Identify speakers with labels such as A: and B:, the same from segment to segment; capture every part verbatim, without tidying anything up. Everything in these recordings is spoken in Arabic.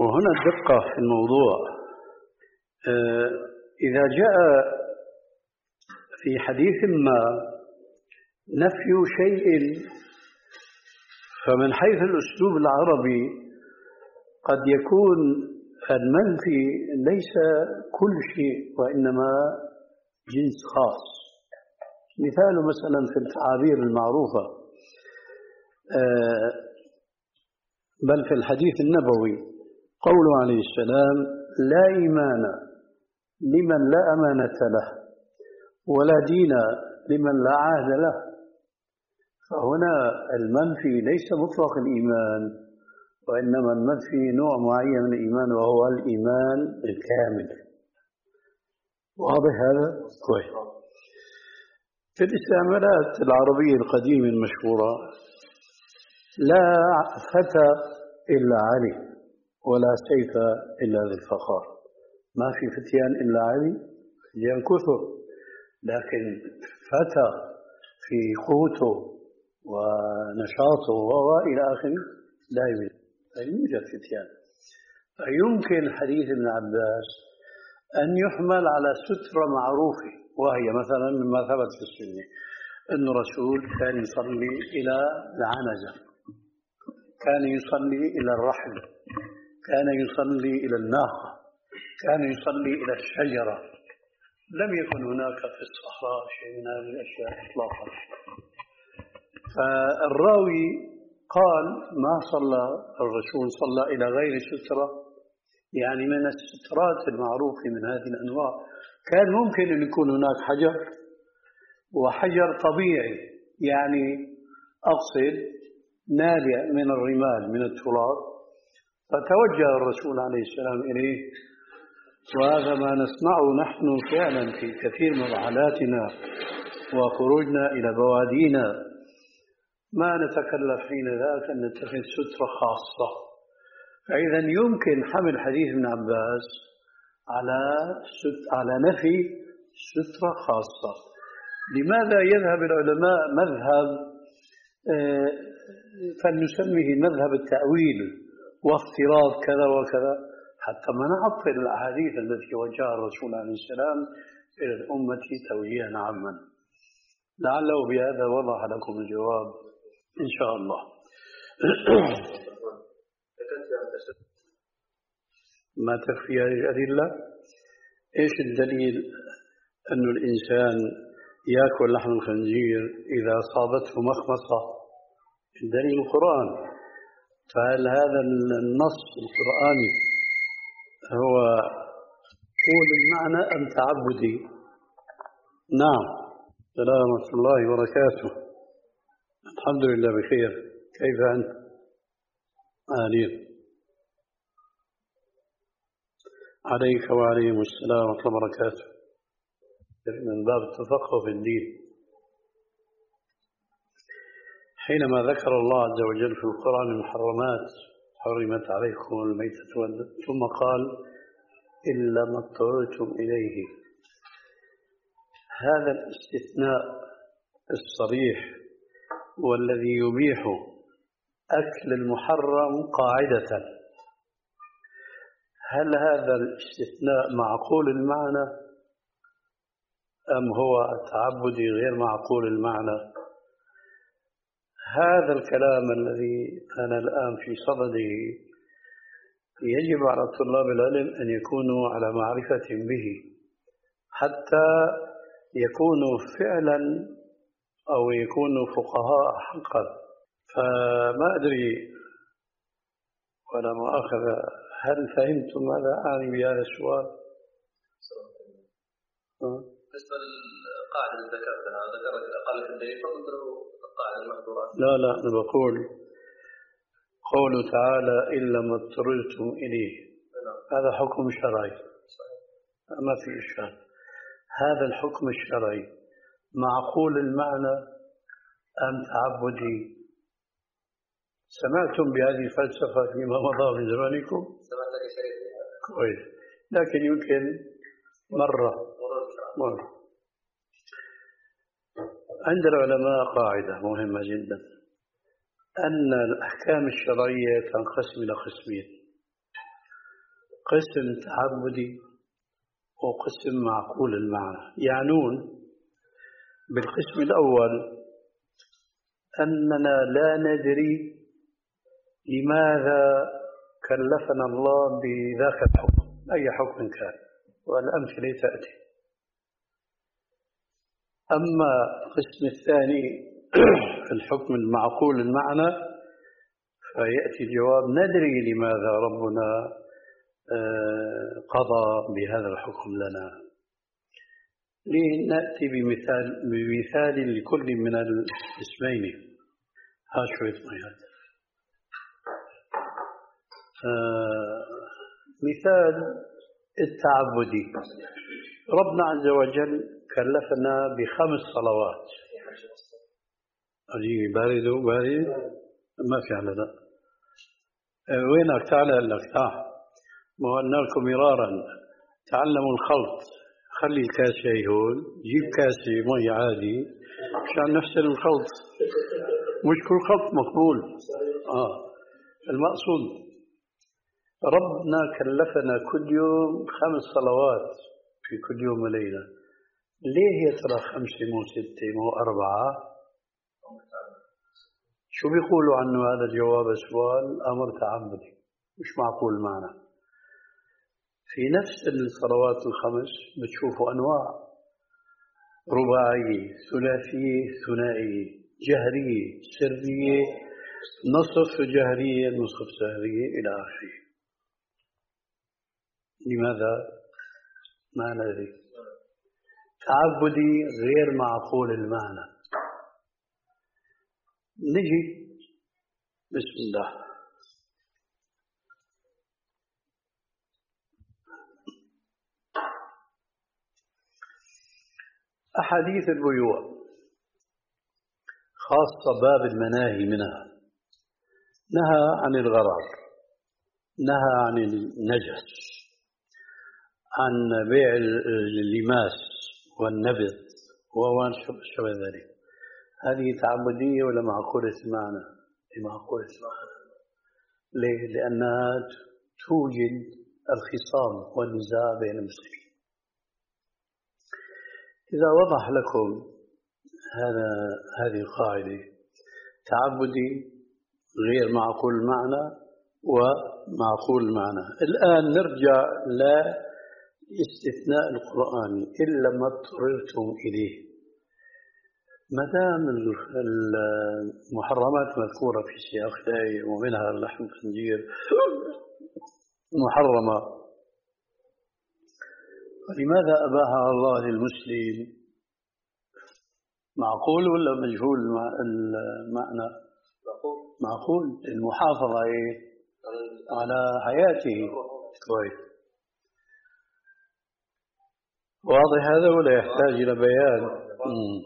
A: وهنا الدقة في الموضوع. إذا جاء في حديث ما نفي شيء، فمن حيث الأسلوب العربي قد يكون المنفي ليس كل شيء وإنما جنس خاص. مثال مثلا في التعابير المعروفة، بل في الحديث النبوي قوله عليه السلام: لا إيمان لمن لا أمانة له ولا دين لمن لا عهد له. فهنا المنفي ليس مطلق الإيمان، وإنما المنفي نوع معين من الإيمان وهو الإيمان الكامل. واضح هذا؟ كويس. في الاستعمالات العربية القديمة المشهورة: لا فتى إلا علي ولا سيف إلا ذي الفخار. ما في فتيان إلا علي، فتيان كثر، لكن فتى في قوته ونشاطه وإلى آخره لا يوجد، لا يوجد فتيان. فيمكن حديث ابن عباس أن يحمل على سترة معروفة، وهي مثلا مما ثبت في السنة أن الرسول كان يصلي إلى العنزة، كان يصلي إلى الرحل، كان يصلي إلى الناقة، كان يصلي إلى الشجرة. لم يكن هناك في الصحراء شيء من هذه الأشياء إطلاقا. فالراوي قال ما صلى الرسول، صلى إلى غير سترة، يعني من السترات المعروفة من هذه الأنواع. كان ممكن أن يكون هناك حجر، وحجر طبيعي، يعني أقصد نالية من الرمال من التراب، فتوجه الرسول عليه السلام إليه. وهذا ما نسمعه نحن فعلا في كثير من رحلاتنا وخروجنا إلى بوادينا، ما نتكلف حين ذاك أن نتخذ سترة خاصة. فإذا يمكن حمل حديث ابن عباس على على نفي سترة خاصة. لماذا يذهب العلماء مذهب فلنسميه مذهب التأويل وافتراض كذا وكذا، حتى ما نعطل الأحاديث التي وجهها الرسول عليه السلام إلى الأمة توجيها عاما؟ لعله بهذا وضح لكم الجواب إن شاء الله. ما تكفي هذه الأدلة؟ إيش الدليل أن الإنسان يأكل لحم الخنزير إذا أصابته مخمصة؟ الدليل القرآن. فهل هذا النص القرآني هو قول المعنى أم تعبدي؟ نعم. السلام ورحمة الله وبركاته. الحمد لله بخير. كيف أنت؟ آمين. عليك وعليهم السلام ورحمة الله وبركاته. من باب التفقه في الدين. حينما ذكر الله عز وجل في القرآن المحرمات: حرمت عليكم الميتة والدم، ثم قال: إلا ما اضطررتم إليه. هذا الاستثناء الصريح والذي يبيح أكل المحرم قاعدة، هل هذا الاستثناء معقول المعنى أم هو تعبدي غير معقول المعنى؟ هذا الكلام الذي أنا الآن في صدده يجب على طلاب العلم أن يكونوا على معرفة به، حتى يكونوا فعلا أو يكونوا فقهاء حقا. فما أدري ولا مؤاخذ، هل فهمتم ماذا أعني بهذا السؤال؟
B: بالنسبة للقاعدة اللي ذكرتها، ذكرت الأقل في الدليل فقلت له القاعدة المحظورات.
A: لا لا، أنا بقول قوله تعالى: إلا ما اضطررتم إليه، هذا حكم شرعي ما في إشكال. هذا الحكم الشرعي معقول المعنى أم تعبدي؟ سمعتم بهذه الفلسفة فيما مضى من زمانكم؟
B: سمعت لك شيء
A: كويس، لكن يمكن مرة مرة. عند العلماء قاعدة مهمة جدا، أن الأحكام الشرعية تنقسم إلى قسمين: قسم تعبدي وقسم معقول المعنى. يعنون بالقسم الأول أننا لا ندري لماذا كلفنا الله بذاك الحكم، أي حكم كان، والأمثلة تأتي. أما القسم الثاني الحكم المعقول المعنى، فيأتي الجواب: ندري لماذا ربنا قضى بهذا الحكم لنا. لنأتي بمثال بمثال لكل من الاسمين. ها شوية ميات. آه مثال التعبدي: ربنا عز وجل كلفنا بخمس صلوات. أجي بارد بارد ما في على ذا. آه وينك؟ تعال لك تعال. ما قلنا لكم مرارا تعلموا الخلط. خلي الكاسة هون، جيب كاسة مي عادي عشان نفس الخلط، مش كل خلط مقبول. آه المقصود ربنا كلفنا كل يوم خمس صلوات في كل يوم وليلة. ليه يا ترى خمسة مو ستة مو أربعة؟ شو بيقولوا عنه هذا الجواب؟ سؤال أمر تعبدي مش معقول معنا. في نفس الصلوات الخمس بتشوفوا أنواع: رباعية، ثلاثية، ثنائية، جهرية، سرية، نصف جهرية، نصف سرية، إلى آخره. لماذا؟ ما ندري. تعبدي غير معقول المعنى. نجي بسم الله. أحاديث البيوع خاصة باب المناهي منها: نهى عن الغرر، نهى عن النجس، عن بيع اللماس والنبذ وما شابه ذلك. هذه تعبدية ولا معقولة المعنى؟ معقولة المعنى. ليه؟ لأنها توجد الخصام والنزاع بين المسلمين. إذا وضح لكم هذا هذه القاعدة: تعبدي غير معقول المعنى ومعقول المعنى. الآن نرجع لاستثناء القرآن: إلا ما اضطررتم إليه. ما دام المحرمات مذكورة في سياق الآية ومنها اللحم الخنزير محرمة، لماذا أباحها الله للمسلم؟ معقول ولا مجهول المعنى؟ معقول. المحافظة على حياته. كويس. واضح هذا ولا يحتاج إلى بيان؟ مم.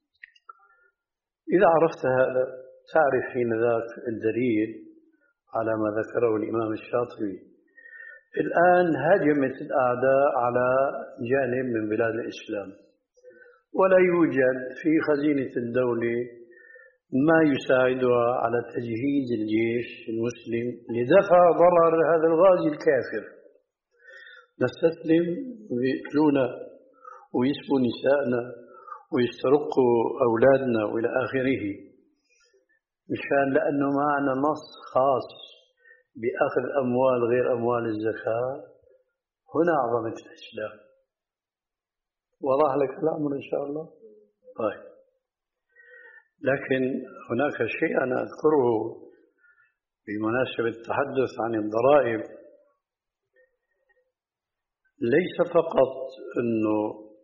A: إذا عرفت هذا تعرف حين ذاك الدليل على ما ذكره الإمام الشاطبي. الآن هجمت الأعداء على جانب من بلاد الإسلام، ولا يوجد في خزينة الدولة ما يساعدها على تجهيز الجيش المسلم لدفع ضرر هذا الغازي الكافر. نستسلم ويقتلونا ويسبوا نساءنا ويسترقوا أولادنا وإلى آخره، مشان لأنه معنا نص خاص بأخذ أموال غير أموال الزكاة. هنا عظمة الإسلام. وضح لك الأمر إن شاء الله. طيب، لكن هناك شيء أنا أذكره بمناسبة التحدث عن الضرائب. ليس فقط أنه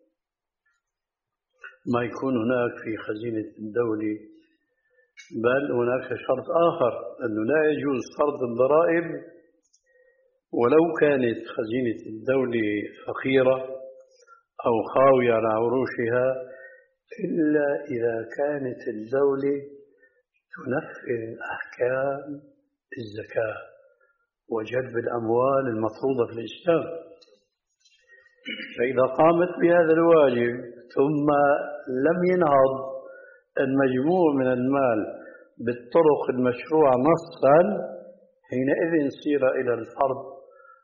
A: ما يكون هناك في خزينة الدولة، بل هناك شرط آخر: أنه لا يجوز فرض الضرائب ولو كانت خزينة الدولة فقيرة أو خاوية على عروشها، إلا إذا كانت الدولة تنفذ أحكام الزكاة وجلب الأموال المفروضة في الإسلام. فإذا قامت بهذا الواجب ثم لم ينهض المجموع من المال بالطرق المشروعة نصا، حينئذ صير إلى الفرض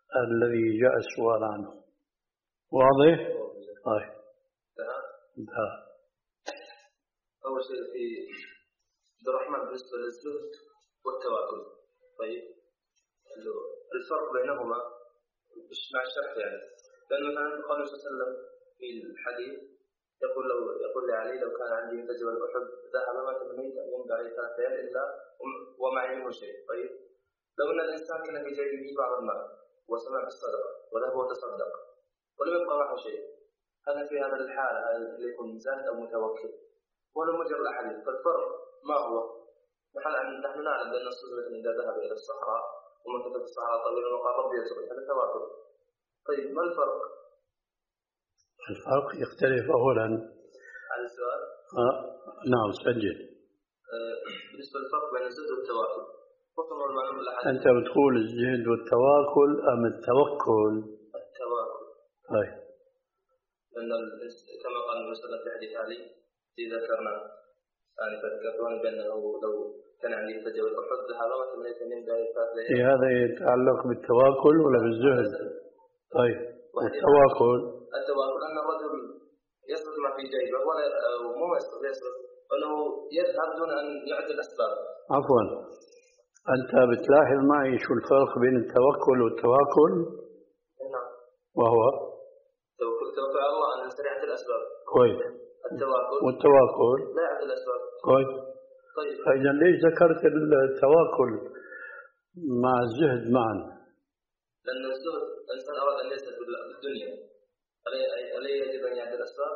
A: الذي جاء السؤال عنه. واضح؟ طيب.
B: انتهى. أول شيء في عبد الرحمن بالنسبة للزهد والتواكل. طيب الفرق بينهما مش مع الشرح يعني، لأن مثلا قال صلى الله عليه وسلم في الحديث يقول لو يقول لعلي لو كان عندي مثل جبل أحد ذهب ما تمنيت أن يمضي عليه ثلاث ليال إلا ومعي منه شيء. طيب لو أن الإنسان كان في جيبه بعض المال وسمع بالصدقة وذهب وتصدق ولم يبقى معه شيء، هل في هذا الحالة هل يكون زاهد أو متوكل؟ ولا مجرد الأحاديث؟ فالفرق ما هو؟ نحن نحن نعلم بأن الصدقة إذا ذهب إلى الصحراء ومن كتب الصحراء طويلا وقال ربي يسرد، هذا تواتر. طيب ما الفرق؟
A: الفرق يختلف أولا.
B: هذا السؤال؟
A: آه. نعم سجل.
B: آه. بالنسبة للفرق بين الزهد والتواكل،
A: أنت بتقول الزهد والتواكل أم التوكل؟
B: التواكل.
A: طيب.
B: لأن كما قال النبي صلى الله عليه وسلم في حديث علي في ذكرنا يعني فذكرنا بأنه لو كان عندي تجاوز أحد ذهب ما تمنيت من ذلك.
A: هذا يتعلق بالتواكل ولا بالزهد؟ طيب. والتواكل
B: التواكل أن الرجل يصرف ما في جيبه ولا مو يصرف يصرف أنه يذهب دون أن يعد الأسباب.
A: عفوا، أنت بتلاحظ معي شو الفرق بين التوكل والتواكل؟
B: نعم.
A: وهو
B: توكل على الله أن سريعة الأسباب.
A: كويس.
B: التواكل
A: والتواكل
B: لا يعد الأسباب.
A: كويس.
B: طيب.
A: فإذا ليش ذكرت التواكل مع الزهد معا؟
B: لأن الزهد الإنسان أراد أن يزهد بالدنيا، ألا يجب أن يعد الأسباب؟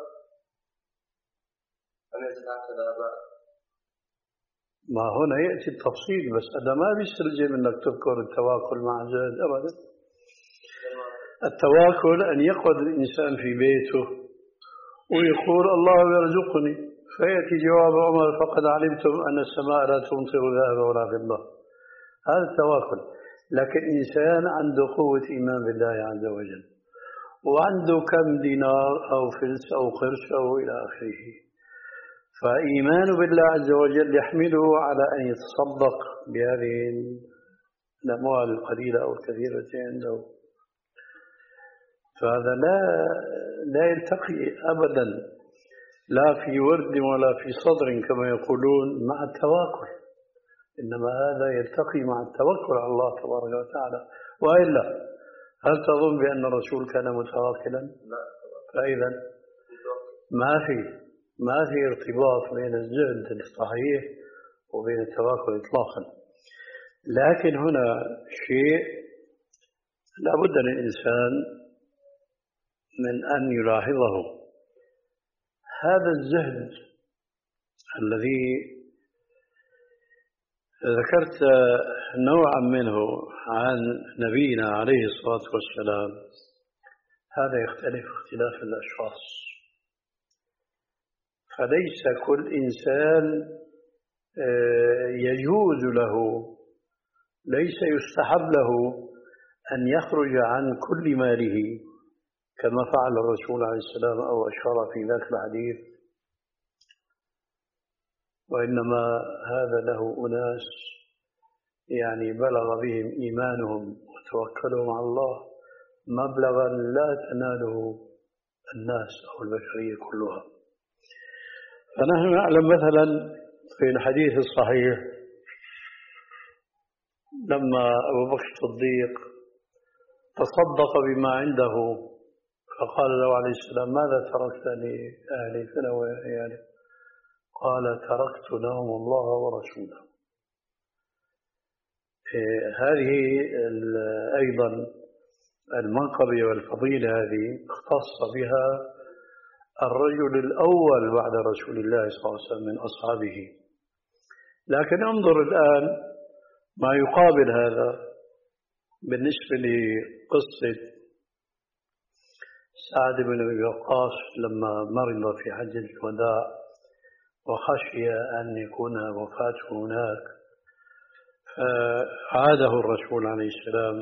B: أم يزهد هكذا أبا؟
A: ما هنا يأتي التفصيل، بس هذا ما بيستلزم أنك تذكر التواكل مع الزهد أبدا. التواكل أن يقعد الإنسان في بيته ويقول الله يرزقني، فيأتي جواب عمر فقد علمتم أن السماء لا تمطر ذهب ولا فضة. هذا التواكل. لكن إنسان عنده قوة إيمان بالله عز وجل وعنده كم دينار أو فلس أو قرش أو إلى آخره، فإيمان بالله عز وجل يحمله على أن يتصدق بهذه الأموال القليلة أو الكثيرة عنده. فهذا لا لا يلتقي أبدا لا في ورد ولا في صدر كما يقولون مع التواكل، إنما هذا يلتقي مع التوكل على الله تبارك وتعالى. وإلا هل تظن بأن الرسول كان متواكلا؟
B: لا.
A: فإذا ما في ما في ارتباط بين الزهد الصحيح وبين التواكل إطلاقا. لكن هنا شيء لابد للإنسان من أن يلاحظه. هذا الزهد الذي ذكرت نوعا منه عن نبينا عليه الصلاة والسلام، هذا يختلف اختلاف الأشخاص. فليس كل إنسان يجوز له، ليس يستحب له أن يخرج عن كل ماله كما فعل الرسول عليه السلام أو أشار في ذاك الحديث، وإنما هذا له أناس يعني بلغ بهم إيمانهم وتوكلهم على الله مبلغا لا تناله الناس أو البشرية كلها. فنحن نعلم مثلا في الحديث الصحيح لما أبو بكر الصديق تصدق بما عنده فقال له عليه السلام ماذا تركت لأهلي يعني؟ قال تركت لهم الله ورسوله. هذه أيضا المنقبة والفضيلة هذه اختص بها الرجل الأول بعد رسول الله صلى الله عليه وسلم من أصحابه. لكن انظر الآن ما يقابل هذا بالنسبة لقصة سعد بن أبي وقاص لما مرض في حجة الوداع وخشي أن يكون وفاته هناك، فعاده الرسول عليه السلام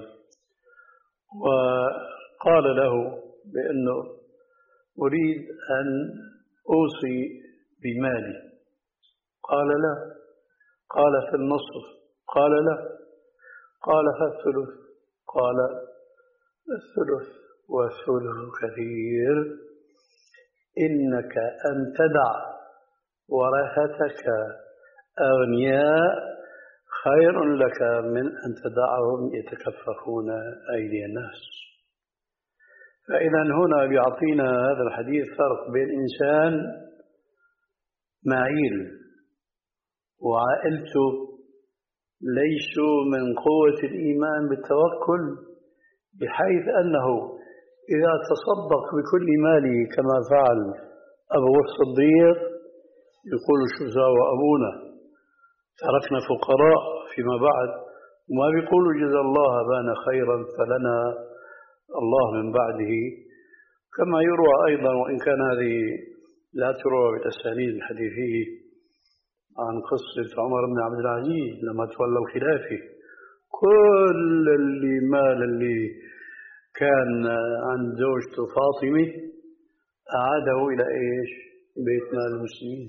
A: وقال له بأنه أريد أن أوصي بمالي. قال لا. قال في النصف. قال لا. قال في الثلث. قال الثلث والثلث كثير. إنك أن تدع ورثتك أغنياء خير لك من أن تدعهم يتكففون أيدي الناس. فإذا هنا بيعطينا هذا الحديث فرق بين إنسان معيل وعائلته ليسوا من قوة الإيمان بالتوكل، بحيث أنه إذا تصدق بكل ماله كما فعل أبو الصديق يقول شو سوى أبونا، تركنا فقراء فيما بعد، وما بيقولوا جزا الله أبانا خيرا فلنا الله من بعده. كما يروى أيضا، وإن كان هذه لا تروى بالأسانيد الحديثية، عن قصة عمر بن عبد العزيز لما تولوا خلافه، كل اللي مال اللي كان عند زوجته فاطمة أعاده إلى إيش؟ بيت مال المسلمين.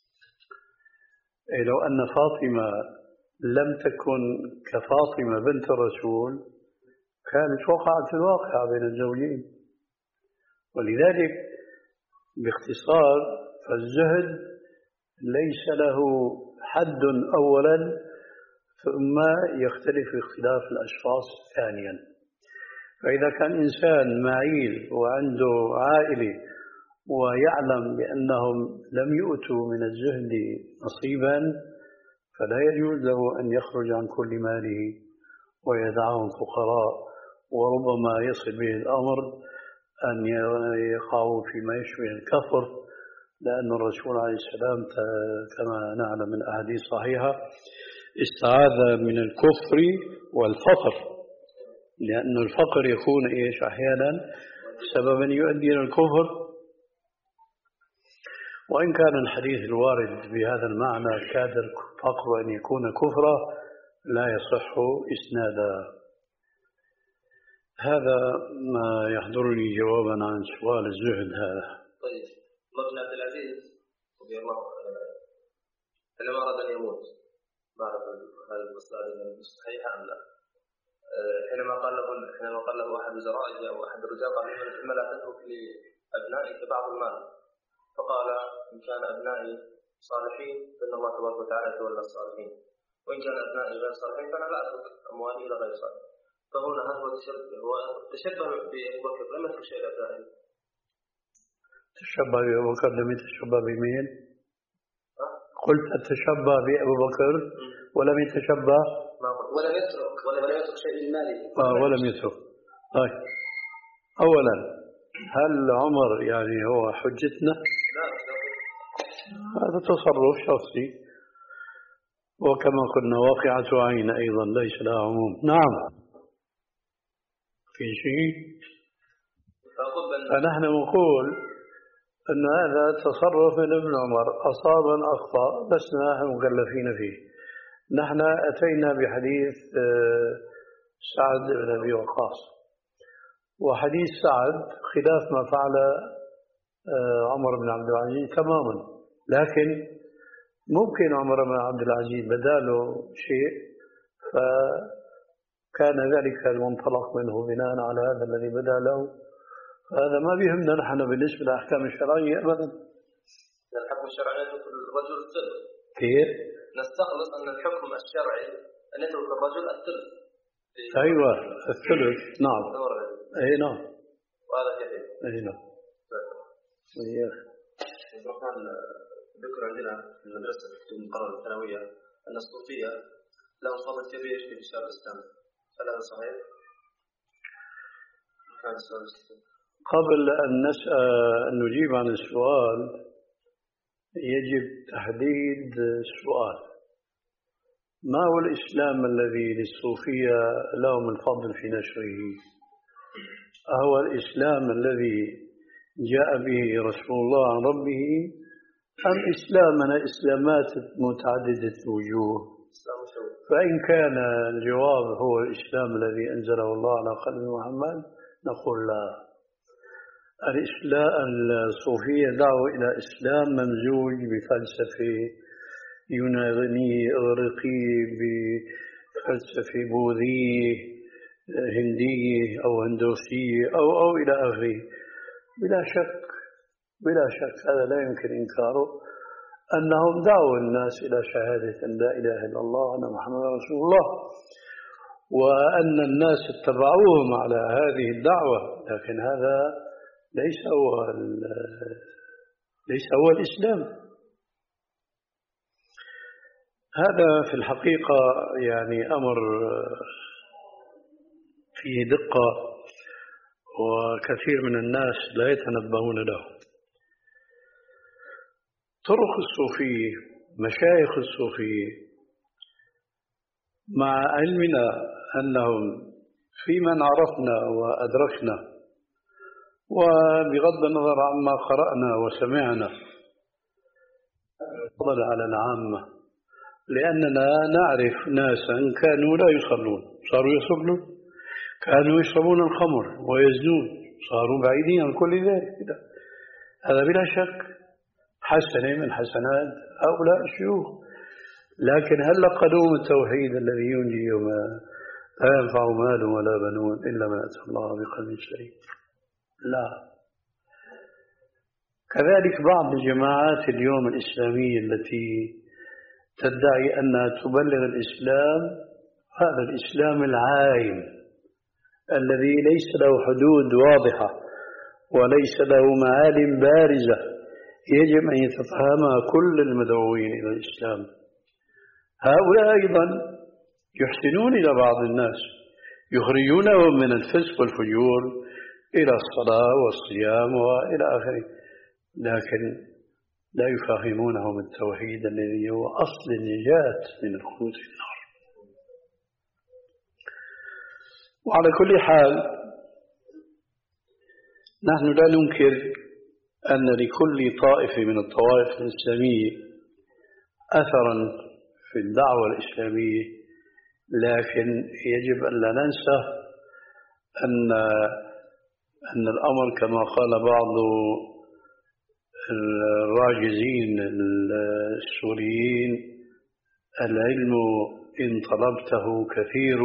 A: لو أن فاطمة لم تكن كفاطمة بنت الرسول كانت وقعت الواقعة بين الزوجين. ولذلك باختصار فالزهد ليس له حد أولا، ثم يختلف اختلاف الأشخاص ثانيا. فإذا كان إنسان معيل وعنده عائلة ويعلم بأنهم لم يؤتوا من الزهد نصيبا، فلا يجوز له أن يخرج عن كل ماله ويدعهم فقراء، وربما يصل به الأمر أن يقعوا فيما يشبه الكفر، لأن الرسول عليه السلام كما نعلم من أحاديث صحيحة استعاذ من الكفر والفقر، لأن الفقر يكون إيش أحيانا سببا يؤدي إلى الكفر. وإن كان الحديث الوارد بهذا المعنى كاد الفقر أن يكون كفرا لا يصح إسنادا. هذا ما يحضرني جوابا عن سؤال الزهد هذا.
B: طيب، عمر بن عبد العزيز رضي الله عنه حينما أراد أن يموت، ما أعرف هذه المسألة صحيحة أم لا، حينما قال له حينما قال له أحد وزرائه أو أحد الرجال قال له لما لا تترك لأبنائك بعض المال، فقال إن كان أبنائي صالحين فإن الله تبارك وتعالى يتولى الصالحين، وإن كان أبنائي غير صالحين فأنا لا أترك أموالي إلى غير صالح. فهنا هذا هو تشبه بأبو بكر لم يترك شيء لأبنائه.
A: تشبه بأبو بكر لم يتشبه بمين؟ قلت تشبه بأبو بكر ولم يتشبه
B: ولم يترك ولم يترك شيء من ماله.
A: آه ولم يترك. طيب، أولا هل عمر يعني هو حجتنا؟
B: لا،
A: هذا تصرف شخصي، وكما قلنا واقعة عين أيضا ليس لها عموم. نعم، في شيء. فنحن نقول أن هذا تصرف من ابن عمر، أصابا أخطأ، بس نحن مكلفين فيه. نحن أتينا بحديث سعد بن أبي وقاص، وحديث سعد خلاف ما فعل عمر بن عبد العزيز تماما، لكن ممكن عمر بن عبد العزيز بداله شيء فكان ذلك المنطلق منه بناء على هذا الذي بدا له. هذا ما بيهمنا نحن بالنسبة للأحكام الشرعية أبدا.
B: الحكم الشرعي يترك الرجل الثلث.
A: كيف؟
B: نستخلص أن الحكم الشرعي أن يترك الرجل الثلث.
A: أيوة الثلث. نعم. أي نعم.
B: وهذا كثير.
A: أي نعم. وياك.
B: الرحمن ذكر عندنا في المدرسة في المقررة الثانوية أن الصوفية لهم فضل كبير في انتشار الإسلام، هل هذا صحيح؟
A: قبل أن نسأل نجيب عن السؤال يجب تحديد السؤال. ما هو الإسلام الذي للصوفية لهم الفضل في نشره؟ أهو الإسلام الذي جاء به رسول الله عن ربه، أم إسلامنا إسلامات متعددة الوجوه؟ فإن كان الجواب هو الإسلام الذي أنزله الله على قلب محمد نقول لا. الإسلام الصوفية دعوة إلى إسلام ممزوج بفلسفة يونانية إغريقية بفلسفة بوذية هندية أو هندوسية أو أو إلى آخره. بلا شك بلا شك هذا لا يمكن إنكاره، أنهم دعوا الناس إلى شهادة أن لا إله إلا الله وأن محمد رسول الله، وأن الناس اتبعوهم على هذه الدعوة، لكن هذا ليس هو ليس هو الإسلام. هذا في الحقيقة يعني أمر فيه دقة، وكثير من الناس لا يتنبهون له. طرق الصوفية، مشايخ الصوفية، مع علمنا أنهم في من عرفنا وأدركنا، وبغض النظر عما قرأنا وسمعنا، فضل على العامة، لأننا نعرف ناسا كانوا لا يصلون صاروا يصلون، كانوا يشربون الخمر ويزنون صاروا بعيدين عن كل ذلك. هذا بلا شك حسنة من حسنات هؤلاء الشيوخ. لكن هل قدوم التوحيد الذي ينجي يوم لا ينفع مال ولا بنون إلا من أتى الله بقلب سليم؟ لا. كذلك بعض الجماعات اليوم الإسلامية التي تدعي أنها تبلغ الإسلام، هذا الإسلام العايم الذي ليس له حدود واضحة وليس له معالم بارزة يجب أن يتفهمها كل المدعوين إلى الإسلام. هؤلاء أيضا يحسنون إلى بعض الناس، يخرجونهم من الفسق والفجور إلى الصلاة والصيام وإلى آخره، لكن لا يفهمونهم التوحيد الذي هو أصل النجاة من الخلود في النار. وعلى كل حال نحن لا ننكر أن لكل طائفة من الطوائف الإسلامية أثرا في الدعوة الإسلامية، لكن يجب أن لا ننسى أن أن الأمر كما قال بعض الراجزين السوريين: العلم إن طلبته كثير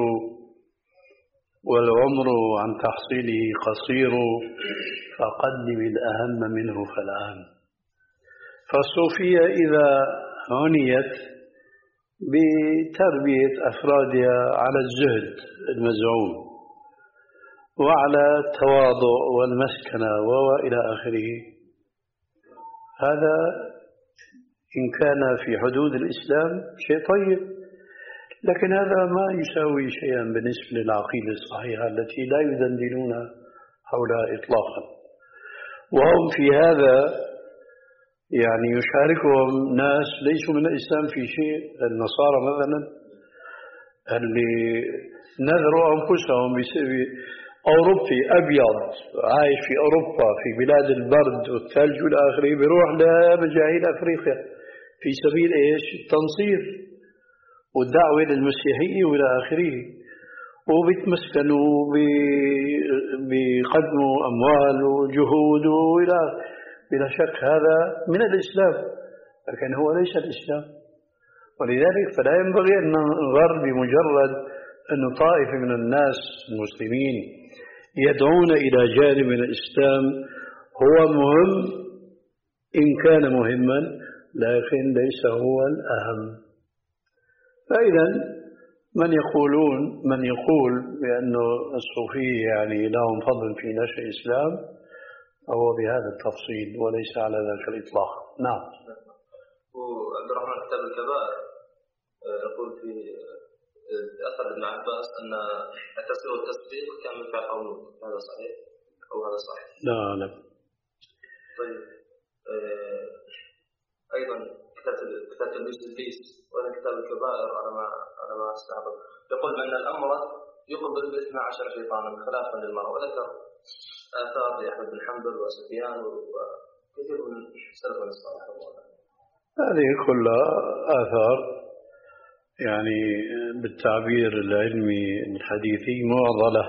A: والعمر عن تحصيله قصير، فقدم الأهم منه فالأهم. فالصوفية إذا عنيت بتربية أفرادها على الزهد المزعوم وعلى التواضع والمسكنة وإلى آخره، هذا إن كان في حدود الإسلام شيء طيب، لكن هذا ما يساوي شيئا بالنسبة للعقيدة الصحيحة التي لا يدندنون حولها إطلاقا. وهم في هذا يعني يشاركهم ناس ليسوا من الإسلام في شيء. النصارى مثلا اللي نذروا أنفسهم أوروبي أبيض عايش في أوروبا في بلاد البرد والثلج والآخره، بيروح لمجاهيل أفريقيا في سبيل إيش؟ التنصير والدعوة للمسيحية وإلى آخره، وبيتمسكنوا بيقدموا أموال وجهود وإلى بلا شك هذا من الإسلام، لكن هو ليس الإسلام. ولذلك فلا ينبغي أن ننظر بمجرد أن طائفة من الناس المسلمين يدعون إلى جانب من الإسلام هو مهم إن كان مهما، لكن ليس هو الأهم. فإذا من يقولون من يقول بأن الصوفية يعني لهم فضل في نشأ الإسلام فهو بهذا التفصيل وليس على ذلك الإطلاق. نعم.
B: وعبد الرحمن كتاب الكبائر يقول في أثر ابن عباس أن التسبيح والتصديق كان من فعل قومه، هذا صحيح أو هذا صحيح؟
A: لا لا.
B: طيب أيضا كتاب كتاب تلبيس الإبليس وأنا كتاب الكبائر على ما على ما استعرض يقول بأن الأمر يقبل باثنى عشر شيطانا خلافا للمرء، وذكر آثار لأحمد بن حنبل وسفيان وكثير من سلف الصالح.
A: هذه كلها آثار يعني بالتعبير العلمي الحديثي معضلة،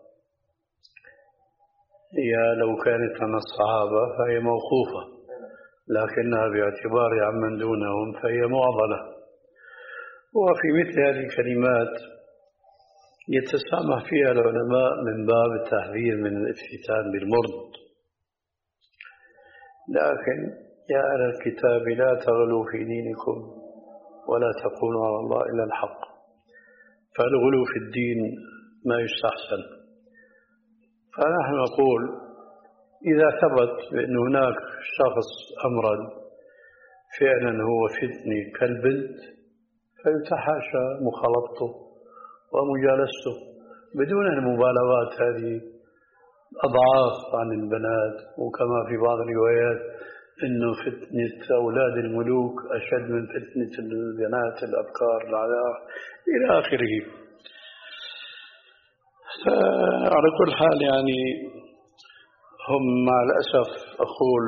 A: هي لو كانت عن الصحابة فهي موقوفة، لكنها باعتبار عمن دونهم فهي معضلة. وفي مثل هذه الكلمات يتسامح فيها العلماء من باب التحذير من الافتتان بالمرض. لكن يا أهل الكتاب لا تغلوا في دينكم ولا تقولوا على الله إلا الحق، فالغلو في الدين ما يستحسن. فنحن نقول إذا ثبت بأن هناك شخص أمرا فعلا هو فتني كالبنت فيتحاشى مخالطته ومجالسته بدون المبالغات هذه أضعاف عن البنات. وكما في بعض الروايات إنه فتنة أولاد الملوك أشد من فتنة البنات الأبكار العذار إلى آخره. على كل حال يعني هم مع الأسف أقول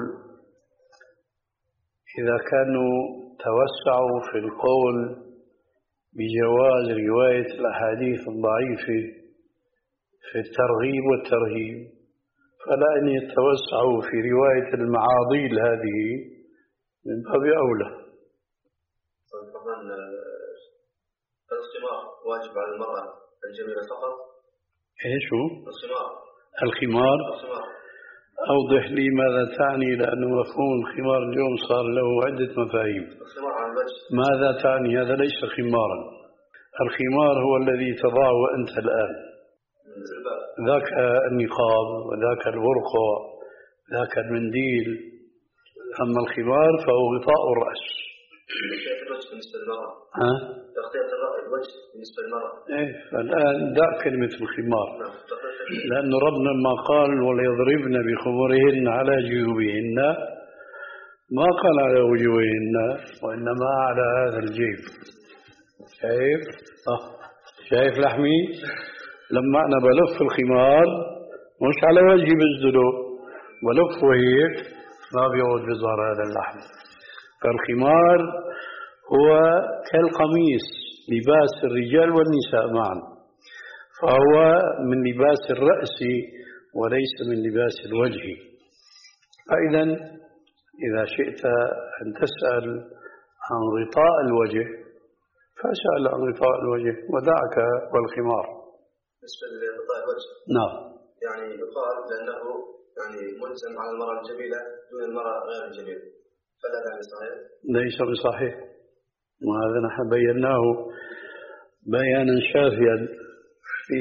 A: إذا كانوا توسعوا في القول بجواز رواية الأحاديث الضعيفة في الترغيب والترهيب فلا أن يتوسعوا في رواية المعاضيل هذه من باب أولى.
B: طبعا الخمار واجب على المرأة الجميلة فقط.
A: إيش هو؟
B: الخمار.
A: الخمار.
B: الخمار.
A: أوضح لي ماذا تعني، لأنه مفهوم الخمار اليوم صار له عدة مفاهيم.
B: الخمار على الوجه.
A: ماذا تعني؟ هذا ليس خمارا. الخمار هو الذي تضعه أنت الآن، ذاك النقاب وذاك البرقع ذاك المنديل. أما الخمار فهو غطاء الرأس.
B: تغطية الوجه بالنسبة للمرأة.
A: ها؟
B: تغطية الوجه بالنسبة للمرأة.
A: إيه، فالآن دع كلمة الخمار، لأن ربنا ما قال وليضربن بخمرهن على جيوبهن ما قال على وجوههن وإنما على هذا الجيب. شايف؟ آه. شايف لحمي؟ لما أنا بلف الخمار مش على وجهي بزدله، بلفه هيك ما بيعود بظهر هذا اللحم. فالخمار هو كالقميص، لباس الرجال والنساء معا، فهو من لباس الرأس وليس من لباس الوجه. فإذا إذا شئت أن تسأل عن غطاء الوجه فاسأل عن غطاء الوجه ودعك والخمار.
B: بالنسبة لغطاء الوجه
A: نعم،
B: يعني يقال لأنه يعني ملزم على المرأة الجميلة دون المرأة غير الجميلة، فلا يعني صحيح؟
A: ليس بصحيح، وهذا نحن بيناه بيانا شافيا في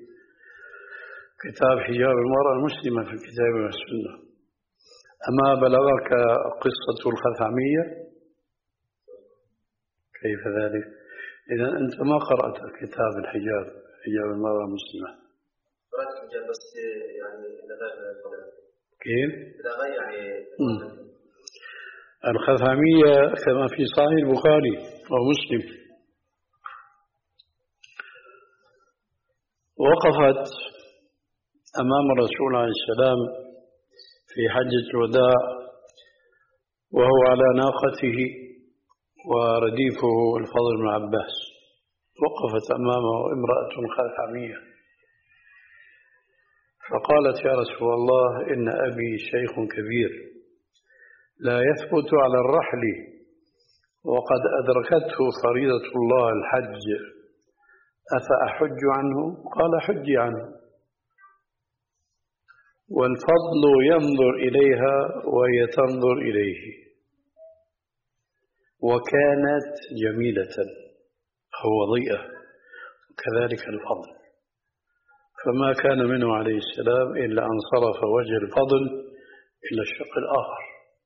A: كتاب حجاب المرأة المسلمة في الكتاب والسنة. أما بلغك قصة الخثعمية؟ كيف ذلك؟ إذا أنت ما قرأت كتاب الحجاب حجاب المرأة المسلمة.
B: قرأت الحجاب بس يعني إلى غير
A: كيف؟
B: إلى غير يعني
A: الخثعمية كما في صحيح البخاري ومسلم. وقفت أمام الرسول عليه السلام في حجة الوداع وهو على ناقته ورديفه الفضل بن عباس. وقفت أمامه امرأة خثعمية فقالت: يا رسول الله، إن أبي شيخ كبير لا يثبت على الرحل وقد أدركته فريضة الله الحج، أفأحج عنه؟ قال: حجي عنه. والفضل ينظر إليها وهي تنظر إليه، وكانت جميلة أو وضيئة، كذلك الفضل. فما كان منه عليه السلام إلا أن صرف وجه الفضل إلى الشق الآخر.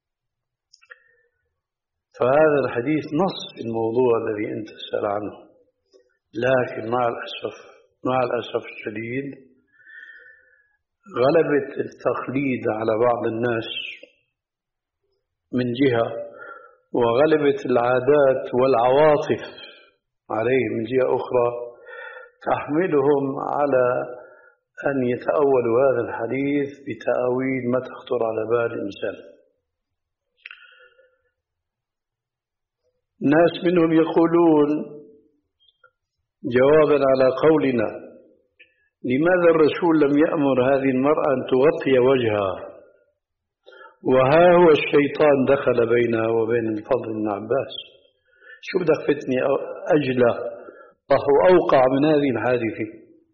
A: فهذا الحديث نص في الموضوع الذي أنت تسأل عنه، لكن مع الأسف مع الأسف الشديد غلبت التقليد على بعض الناس من جهة، وغلبت العادات والعواطف عليه من جهة أخرى، تحملهم على أن يتأولوا هذا الحديث بتأويل ما تخطر على بال الإنسان. ناس منهم يقولون جوابا على قولنا: لماذا الرسول لم يأمر هذه المرأة أن تغطي وجهها، وها هو الشيطان دخل بينها وبين الفضل بن عباس؟ شو بدك فتني أجلى وهو أوقع من هذه الحادثة؟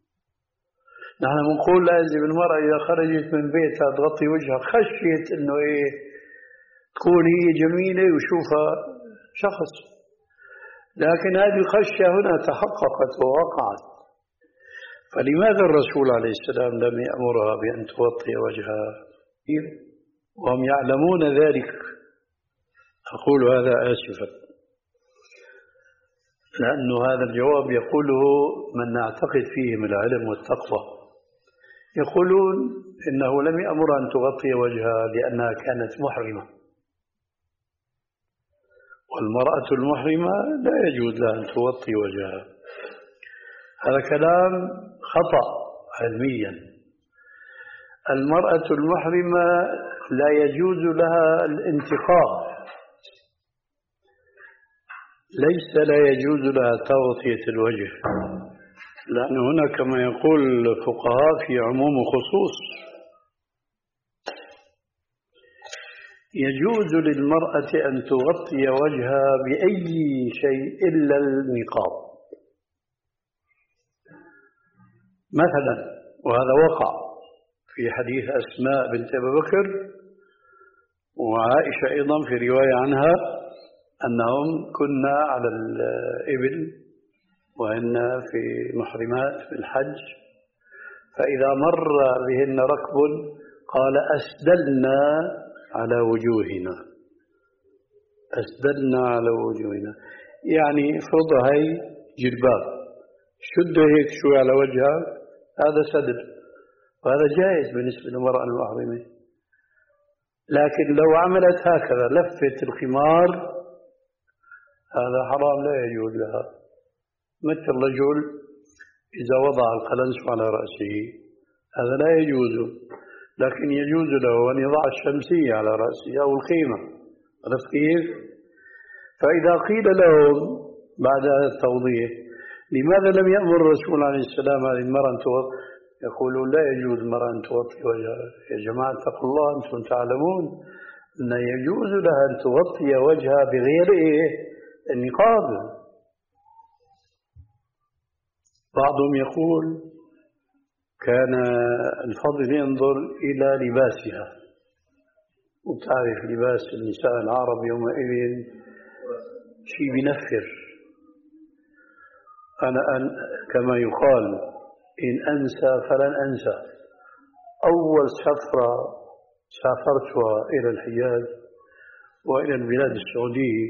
A: نحن بنقول لازم المرأة إذا خرجت من بيتها تغطي وجهها خشية إنه إيه تكون هي جميلة ويشوفها شخص، لكن هذه الخشية هنا تحققت ووقعت. فلماذا الرسول عليه السلام لم يأمرها بأن تغطي وجهها وهم يعلمون ذلك؟ أقول هذا آسفا، لأن هذا الجواب يقوله من نعتقد فيهم العلم والتقوى، يقولون إنه لم يأمر أن تغطي وجهها لأنها كانت محرمة، والمرأة المحرمة لا يجوز لها أن تغطي وجهها. هذا كلام خطأ علميا. المرأة المحرمة لا يجوز لها الانتقاب، ليس لا يجوز لها تغطية الوجه، لأن هنا كما يقول الفقهاء في عموم خصوص. يجوز للمرأة أن تغطي وجهها بأي شيء إلا النقاب مثلا، وهذا وقع في حديث أسماء بنت أبي بكر وعائشة أيضا في رواية عنها أنهم كنا على الإبل وإن في محرمات في الحج، فإذا مر بهن ركب قال أسدلنا على وجوهنا، أسدلنا على وجوهنا، يعني فرضها هي جلباب، شده هيك شوي على وجهها، هذا سدل، وهذا جائز بالنسبة للمرأة المحرمة. لكن لو عملت هكذا لفت الخمار هذا حرام، لا يجوز لها. مثل الرجل إذا وضع القلنس على رأسه هذا لا يجوز، لكن يجوز له أن يضع الشمسية على رأسه أو الخيمة. عرفت كيف؟ فإذا قيل لهم بعد هذا التوضيح لماذا لم يأمر الرسول عليه السلام هذه المرأة أن تغطي، يقولون لا يجوز المرأة أن تغطي وجهها. يا جماعة اتقوا الله، أنتم تعلمون أن يجوز لها أن تغطي وجهها بغير إيه النقاب. بعضهم يقول كان الفضل ينظر إلى لباسها، وتعرف لباس النساء العرب يومئذ شيء بنفر. أنا أن كما يقال إن أنسى فلن أنسى، أول سفرة سافرتها إلى الحجاز وإلى البلاد السعودية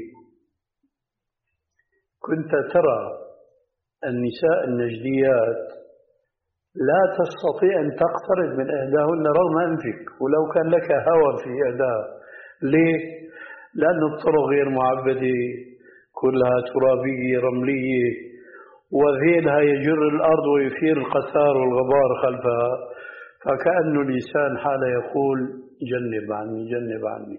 A: كنت ترى النساء النجديات لا تستطيع أن تقترب من إحداهن رغم أنفك ولو كان لك هوى في إحداها. ليه؟ لأن الطرق غير معبدة، كلها ترابية رملية، وذيلها يجر الأرض ويثير القتار والغبار خلفها، فكأن الإنسان حال يقول جنب عني جنب عني.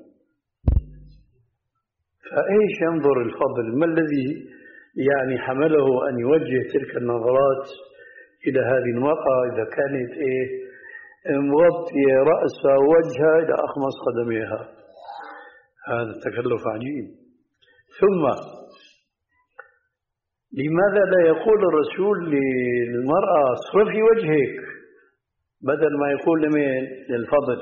A: فإيش ينظر الفضل؟ ما الذي يعني حمله أن يوجه تلك النظرات إلى هذه المرأة إذا كانت إيه مغطية رأسها ووجهها إلى أخمص قدميها؟ هذا التكلف عجيب. ثم لماذا لا يقول الرسول للمرأة اصرفي وجهك بدل ما يقول لمين؟ للفضل.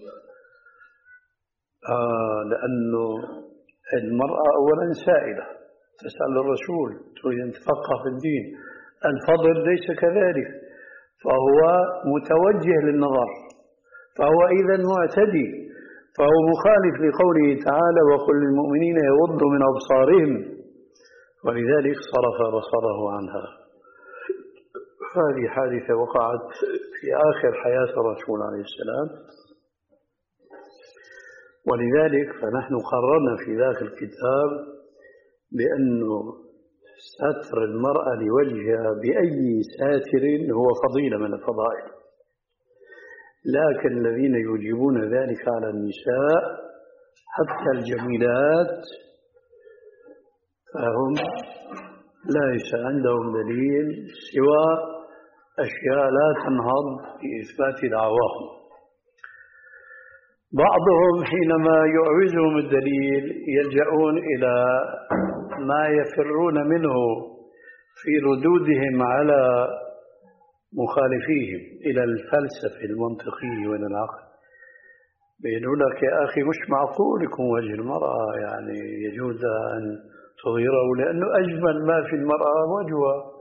A: آه لأنه المرأة أولا سائلة تسأل الرسول تريد أن تفقه في الدين، الفضل ليس كذلك، فهو متوجه للنظر، فهو إذن معتدي، فهو مخالف لقوله تعالى وقل للمؤمنين يغضوا من أبصارهم، ولذلك صرف بصره عنها. هذه حادثة وقعت في آخر حياة الرسول عليه السلام، ولذلك فنحن قررنا في ذاك الكتاب بأنه ستر المرأة لوجهها بأي ساتر هو فضيلة من الفضائل، لكن الذين يوجبون ذلك على النساء حتى الجميلات فهم ليس عندهم دليل سوى أشياء لا تنهض في إثبات دعواهم. بعضهم حينما يعوزهم الدليل يلجؤون إلى ما يفرون منه في ردودهم على مخالفيهم إلى الفلسفة المنطقية وإلى العقل، بيقولوا لك يا أخي مش معقول يكون وجه المرأة يعني يجوز أن تظهره لأنه أجمل ما في المرأة وجهها.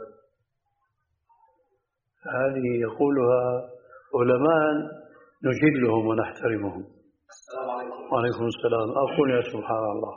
A: هذه يقولها علماء نجلهم ونحترمهم.
B: السلام عليكم.
A: وعليكم السلام. أقول يا سبحان الله،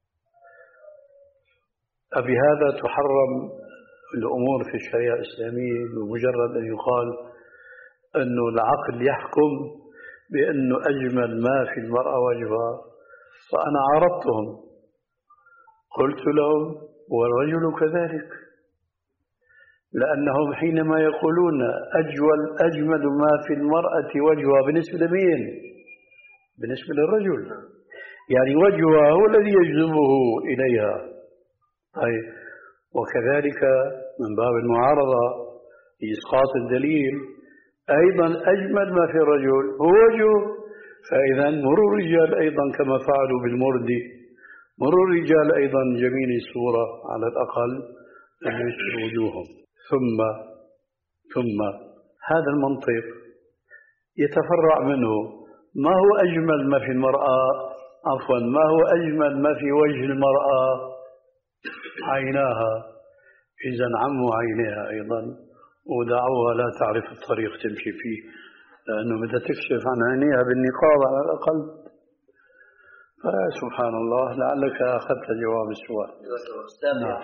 A: أبهذا تحرم الأمور في الشريعة الإسلامية بمجرد أن يقال أنه العقل يحكم بأنه أجمل ما في المرأة وجهها؟ فأنا عارضتهم قلت لهم والرجل كذلك، لأنهم حينما يقولون أجمل أجمل ما في المرأة وجهها بالنسبة لمين؟ بالنسبة للرجل، يعني وجهها هو الذي يجذبه إليها. طيب وكذلك من باب المعارضة لإسقاط الدليل أيضا أجمل ما في الرجل هو وجهه، فإذا مروا الرجال أيضا كما فعلوا بالمرد، مروا الرجال أيضا جميل الصورة على الأقل أن يشتروا وجوههم. ثم ثم هذا المنطق يتفرع منه ما هو أجمل ما في المرأة، عفوا ما هو أجمل ما في وجه المرأة؟ عيناها، إذا عموا عينيها أيضا ودعوها لا تعرف الطريق تمشي فيه، لأنه بدها تكشف عن عينيها بالنقاب على الأقل. فسبحان الله، لعلك أخذت جواب السؤال.
B: نعم.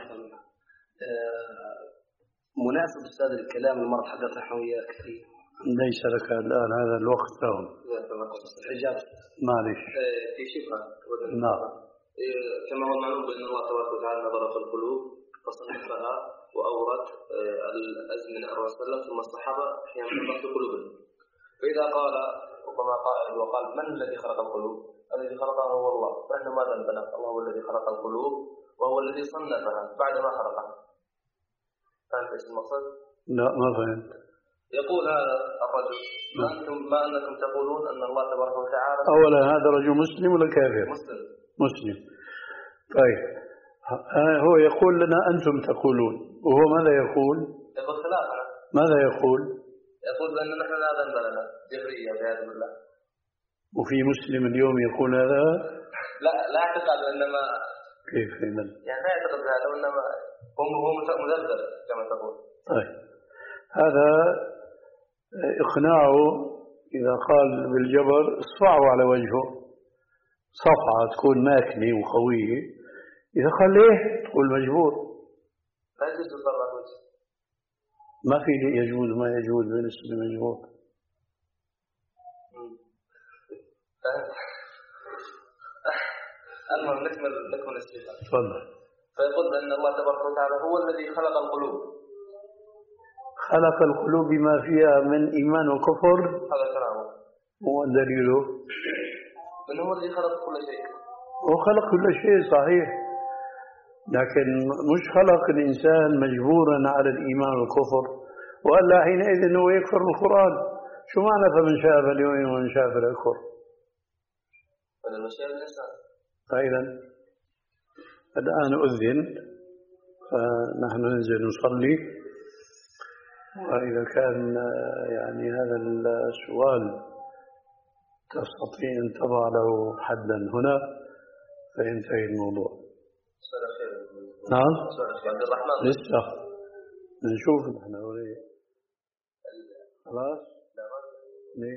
B: مناسب أستاذ الكلام المرأة حقت حوية كثير.
A: ليس لك الآن هذا الوقت لهم.
B: حجاب.
A: معلش.
B: في شبهة.
A: نعم.
B: كما هو معلوم بأن الله تبارك وتعالى نظر في القلوب فصنفها وأورد الأزمنة الرسول صلى الله عليه وسلم ثم الصحابة حين نظر في قلوبهم. فإذا قال ربما قائل وقال من الذي خلق القلوب؟ الذي خلقها هو الله. فإحنا ماذا نبنى؟ الله هو الذي خلق القلوب وهو الذي صنفها بعد ما خلقها. فهمت ايش المقصد؟
A: لا ما فهمت.
B: يقول هذا الرجل ما أنتم ما أنكم تقولون أن الله تبارك وتعالى.
A: أولا هذا رجل مسلم ولا كافر؟
B: مسلم.
A: مسلم. طيب هو يقول لنا أنتم تقولون، وهو ماذا يقول؟
B: يقول خلافنا.
A: ماذا يقول؟
B: يقول بأن نحن لا ذنب لنا جبرية بهذا الله.
A: وفي مسلم اليوم يقول هذا؟
B: لا لا اعتقد إنما.
A: كيف إذن؟
B: يعني لا اعتقد هذا وإنما هو هو مذبذب كما تقول.
A: طيب هذا إقناعه إذا قال بالجبر اصفعوا على وجهه صفعة تكون ماكنة وقوية، إذا قال ليه تقول مجبور.
B: لا يجوز تطلع وجه.
A: ما في يجوز ما يجوز بالنسبة لمجبور.
B: المهم نكمل نكمل السؤال.
A: تفضل.
B: فيقول بأن الله تبارك وتعالى هو الذي خلق القلوب.
A: خلق القلوب بما فيها من إيمان وكفر.
B: هذا كلامه.
A: هو دليله.
B: من هو الذي خلق كل شيء.
A: هو خلق كل شيء صحيح، لكن مش خلق الإنسان مجبورا على الإيمان والكفر، وألا حينئذ هو يكفر بالقرآن. شو معنى فمن شاء فليؤمن ومن شاء فليكفر؟
B: هذا المشيئة الإنسان.
A: أيضا الآن أذن فنحن ننزل نصلي، وإذا كان يعني هذا السؤال تستطيع أن تضع له حدا هنا فينتهي الموضوع. نعم لسه نشوف نحن وليه خلاص ليه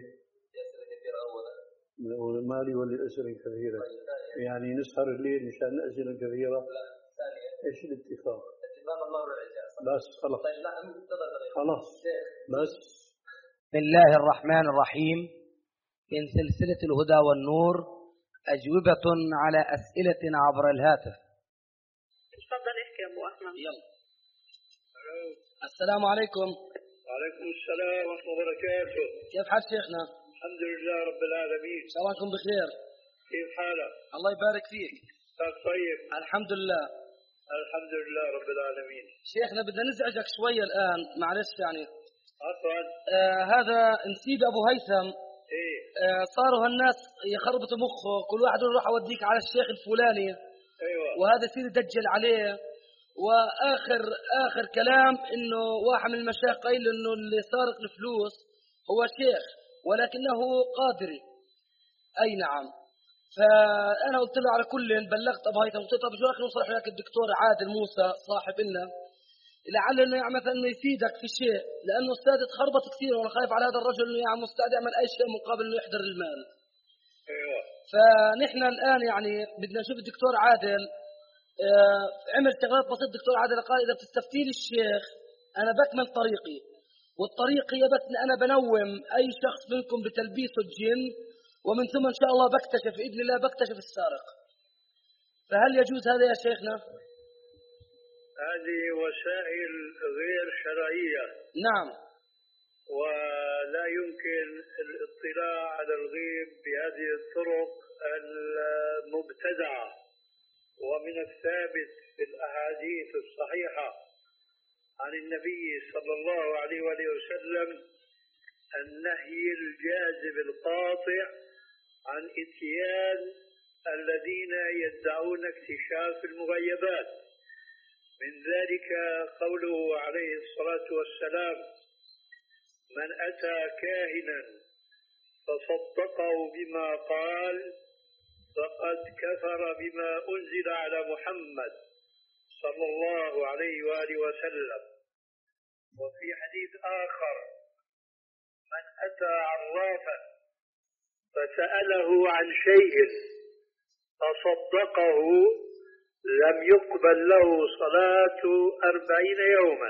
A: مالي ولا أسئلة كثيرة يعني نسهر الليل مشان أسئلة كثيرة. إيش الاتفاق؟
B: اتفاق الله والعزاء.
A: بس خلاص خلاص بس.
C: بسم الله الرحمن الرحيم. من سلسلة الهدى والنور أجوبة على أسئلة عبر الهاتف.
D: تفضل احكي يا أبو أحمد.
C: يلا. السلام عليكم.
E: وعليكم السلام ورحمة الله وبركاته.
C: كيف حال شيخنا؟
E: الحمد لله رب العالمين.
C: إن شاء الله أنكم بخير.
E: كيف حالك؟
C: الله يبارك فيك.
E: طيب.
C: الحمد لله.
E: الحمد لله رب العالمين.
C: شيخنا بدنا نزعجك شوية الآن معلش يعني.
E: عفوا.
C: آه هذا نسيب أبو هيثم.
E: إيه.
C: آه صاروا هالناس يخربطوا مخه، كل واحد يروح أوديك على الشيخ الفلاني.
E: أيوة.
C: وهذا يصير يدجل عليه، وآخر آخر كلام إنه واحد من المشايخ قايل إنه اللي سارق الفلوس هو شيخ ولكنه قادري. أي نعم. فأنا قلت له على كل بلغت أبو هيثم، قلت له طب شو رأيك نوصل هناك الدكتور عادل موسى صاحب لنا لعل إنه يعني مثلا إنه يفيدك في شيء، لأنه أستاذ تخربط كثير وأنا خايف على هذا الرجل إنه يعني مستعد يعمل أي شيء مقابل إنه يحضر المال.
E: أيوة.
C: فنحن الآن يعني بدنا نشوف الدكتور عادل. آه عمل شغلات بسيطة. الدكتور عادل قال إذا بتستفتي لي الشيخ أنا بكمل طريقي، والطريق هي بس أنا بنوم أي شخص منكم بتلبيسه الجن، ومن ثم إن شاء الله بكتشف بإذن الله بكتشف السارق. فهل يجوز هذا يا شيخنا؟
E: هذه وسائل غير شرعية.
C: نعم.
E: ولا يمكن الاطلاع على الغيب بهذه الطرق المبتدعة. ومن الثابت في الأحاديث الصحيحة عن النبي صلى الله عليه وآله وسلم النهي الجازم القاطع عن اتيان الذين يدعون اكتشاف المغيبات. من ذلك قوله عليه الصلاة والسلام: من أتى كاهنا فصدقه بما قال فقد كفر بما أنزل على محمد صلى الله عليه وآله وسلم. وفي حديث آخر: من أتى عرافا فسأله عن شيء فصدقه لم يقبل له صلاة أربعين يوما.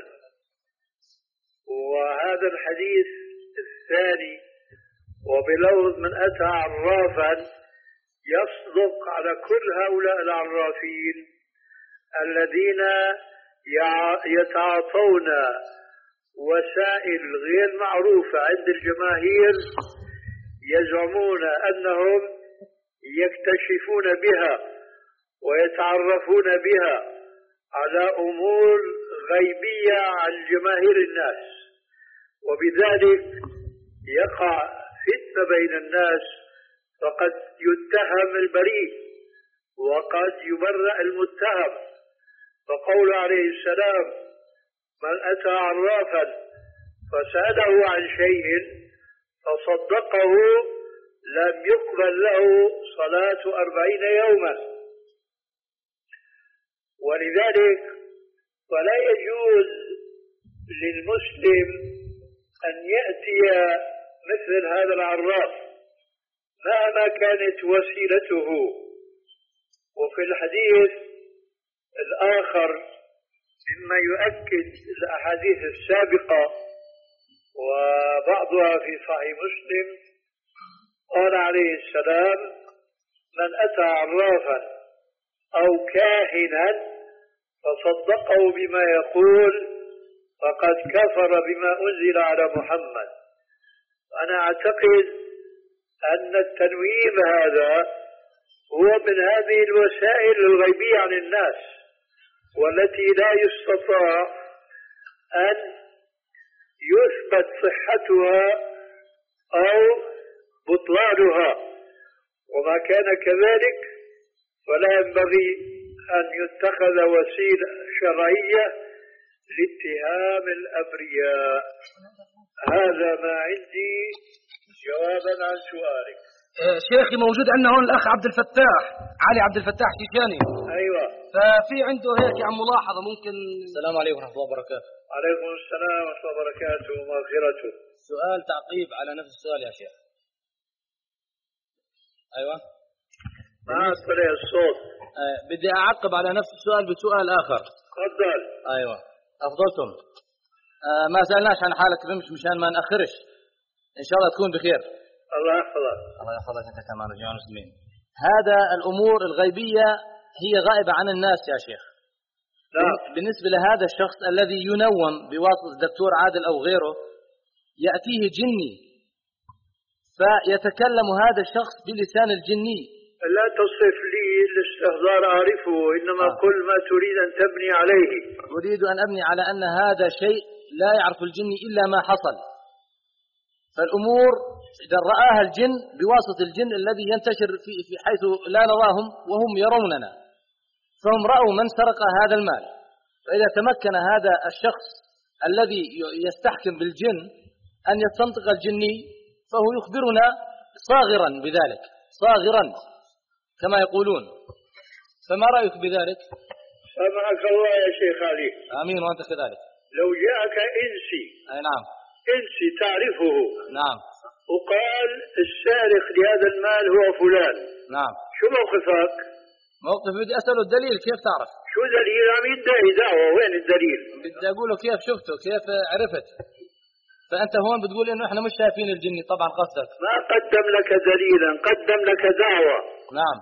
E: وهذا الحديث الثاني وبلفظ: من أتى عرافا يصدق على كل هؤلاء العرافين الذين يتعاطون وسائل غير معروفة عند الجماهير، يزعمون أنهم يكتشفون بها ويتعرفون بها على أمور غيبية عن جماهير الناس، وبذلك يقع فتنة بين الناس، فقد يتهم البريء وقد يبرأ المتهم. فقول عليه السلام: من أتى عرافا فسأله عن شيء فصدقه لم يقبل له صلاة أربعين يوما. ولذلك فلا يجوز للمسلم أن يأتي مثل هذا العراف مهما كانت وسيلته. وفي الحديث الآخر مما يؤكد الأحاديث السابقة وبعضها في صحيح مسلم قال عليه السلام: من أتى عرافا أو كاهنا فصدقه بما يقول فقد كفر بما أنزل على محمد. أنا أعتقد أن التنويم هذا هو من هذه الوسائل الغيبية عن الناس، والتي لا يستطاع أن يثبت صحتها أو بطلانها، وما كان كذلك فلا ينبغي أن يتخذ وسيلة شرعية لاتهام الأبرياء. هذا ما عندي جوابا عن سؤالك.
C: شيخي موجود عندنا هون الأخ عبد الفتاح علي عبد الفتاح شيشاني.
E: أيوة.
C: ففي عنده هيك عم ملاحظة ممكن.
F: السلام عليكم ورحمة الله وبركاته.
E: عليكم السلام ورحمة الله وبركاته ومغفرته.
F: سؤال تعقيب على نفس السؤال يا شيخ. أيوة.
E: ما أصبر الصوت.
F: آه بدي أعقب على نفس السؤال بسؤال آخر.
E: تفضل.
F: أيوة. أفضلتم. آه ما سألناش عن حالك رمش مشان ما نأخرش. إن شاء الله تكون بخير.
E: الله يحفظك.
F: الله يحفظك أنت كمان رجال المسلمين. هذا الأمور الغيبية هي غائبة عن الناس يا شيخ.
E: نعم.
F: بالنسبة لهذا الشخص الذي ينوم بواسطة الدكتور عادل أو غيره، يأتيه جني فيتكلم هذا الشخص بلسان الجني.
E: لا تصف لي الاستهزار أعرفه، إنما آه. قل ما تريد أن تبني عليه.
F: أريد أن أبني على أن هذا شيء لا يعرف الجن إلا ما حصل. فالأمور إذا رآها الجن بواسطة الجن الذي ينتشر في, في حيث لا نراهم وهم يروننا، فهم رأوا من سرق هذا المال، فإذا تمكن هذا الشخص الذي يستحكم بالجن أن يستنطق الجني فهو يخبرنا صاغرا بذلك، صاغرا كما يقولون. فما رأيك بذلك؟
E: سامحك الله يا شيخ علي.
F: آمين وأنت كذلك.
E: لو جاءك إنسي،
F: أي نعم،
E: إنسي تعرفه،
F: نعم،
E: وقال السارق لهذا المال هو فلان،
F: نعم،
E: شو موقفك؟
F: موقف بدي أسأله الدليل، كيف تعرف؟
E: شو دليل؟ عم يدعي دعوة، وين الدليل؟
F: بدي أقوله كيف شفته، كيف عرفت. فأنت هون بتقول إنه إحنا مش شايفين الجني، طبعا قصدك.
E: ما قدم لك دليلا، قدم لك دعوة.
F: نعم.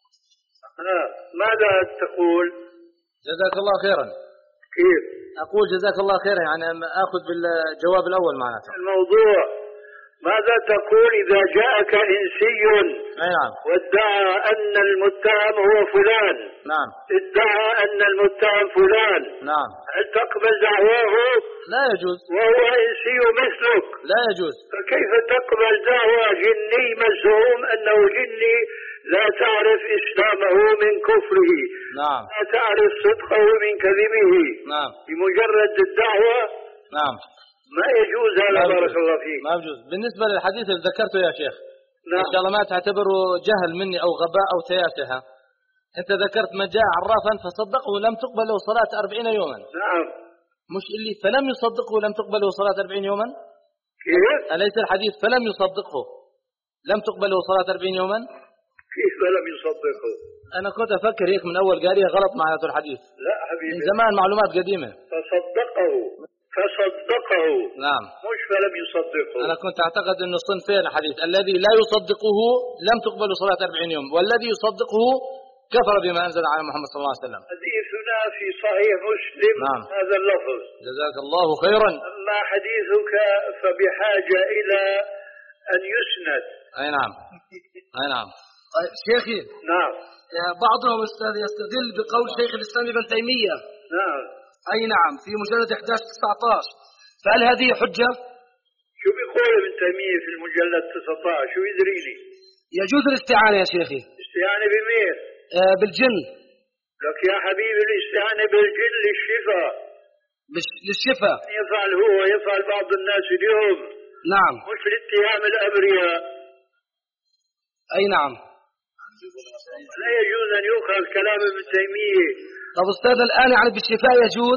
E: ها ماذا تقول؟
F: جزاك الله خيرا.
E: كيف؟
F: أقول جزاك الله خيرا، يعني أخذ بالجواب الأول معناته.
E: الموضوع ماذا تقول إذا جاءك إنسي
F: نعم.
E: وادعى أن المتهم هو فلان؟
F: نعم.
E: ادعى أن المتهم فلان.
F: نعم.
E: هل تقبل دعواه؟
F: لا يجوز.
E: وهو إنسي مثلك.
F: لا يجوز.
E: فكيف تقبل دعوى جني مزعوم أنه جني لا تعرف إسلامه من كفره؟
F: نعم.
E: لا تعرف صدقه من كذبه.
F: نعم.
E: بمجرد الدعوة.
F: نعم.
E: ما يجوز هذا. بارك الله فيك.
F: ما يجوز. بالنسبة للحديث اللي ذكرته يا شيخ،
E: نعم.
F: إن شاء الله ما تعتبره جهل مني أو غباء أو تياسة. أنت ذكرت من جاء عرافا فصدقه لم تقبل له صلاة أربعين يوما.
E: نعم.
F: مش اللي فلم يصدقه لم تقبل له صلاة أربعين يوما.
E: كيف؟
F: أليس الحديث فلم يصدقه لم تقبل له صلاة أربعين يوما؟
E: كيف لم يصدقه؟
F: أنا كنت أفكر هيك من أول قاريها غلط معناته الحديث.
E: لا حبيبي.
F: من زمان معلومات قديمة.
E: فصدقه. فصدقه.
F: نعم.
E: مش فلم يصدقه.
F: أنا كنت أعتقد أنه صنفين الحديث، الذي لا يصدقه لم تقبل صلاة أربعين يوم، والذي يصدقه كفر بما أنزل على محمد صلى الله عليه وسلم.
E: حديثنا في صحيح مسلم.
F: نعم.
E: هذا اللفظ.
F: جزاك الله خيرا.
E: أما حديثك فبحاجة إلى أن يسند.
F: أي نعم. أي نعم.
C: طيب شيخي.
E: نعم.
C: بعضهم يستدل بقول شيخ الإسلام ابن تيمية.
E: نعم.
C: أي نعم، في مجلد أحد عشر تسعة عشر. فهل هذه حجة؟
E: شو بيقول ابن تيمية في المجلد تسعة عشر؟ شو يدريني؟
C: يجوز الاستعانة يا شيخي.
E: استعانة بمين؟
C: آه بالجن.
E: لك يا حبيبي الاستعانة بالجن للشفاء.
C: مش للشفاء.
E: يفعل هو يفعل بعض الناس اليوم.
C: نعم.
E: مش لاتهام الأبرياء.
C: أي نعم.
E: لا يجوز أن يؤخذ كلام ابن تيمية.
C: طب أستاذ الآن يعني بالشفاء يجوز؟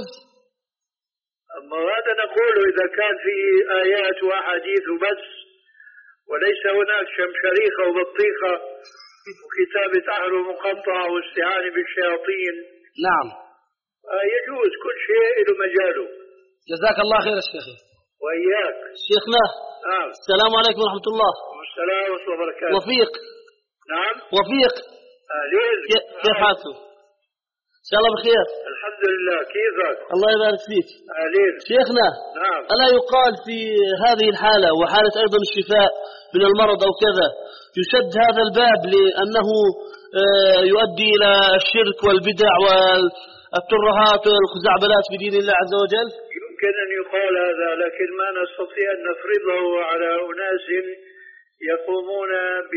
E: أما هذا نقوله إذا كان فيه آيات وأحاديث بس، وليس هناك شمشريخة وبطيخة وكتابة أهل مقطعة واستعانة بالشياطين.
C: نعم.
E: يجوز كل شيء له مجاله.
C: جزاك الله خير الشيخ.
E: وإياك.
F: شيخنا.
E: نعم.
F: السلام عليكم ورحمة الله.
E: والسلام ورحمة الله وبركاته.
F: وفيق.
E: نعم.
F: وفيق.
E: أهلين.
F: كيف حالكم؟ إن شاء الله بخير.
E: الحمد لله. كيفك؟
F: الله يبارك فيك.
E: أهلين.
F: شيخنا.
E: نعم.
F: ألا يقال في هذه الحالة وحالة أيضا الشفاء من المرض أو كذا يشد هذا الباب لأنه يؤدي إلى الشرك والبدع والترهات والخزعبلات في دين الله عز وجل؟
E: يمكن أن يقال هذا، لكن ما نستطيع أن نفرضه على أناس يقومون ب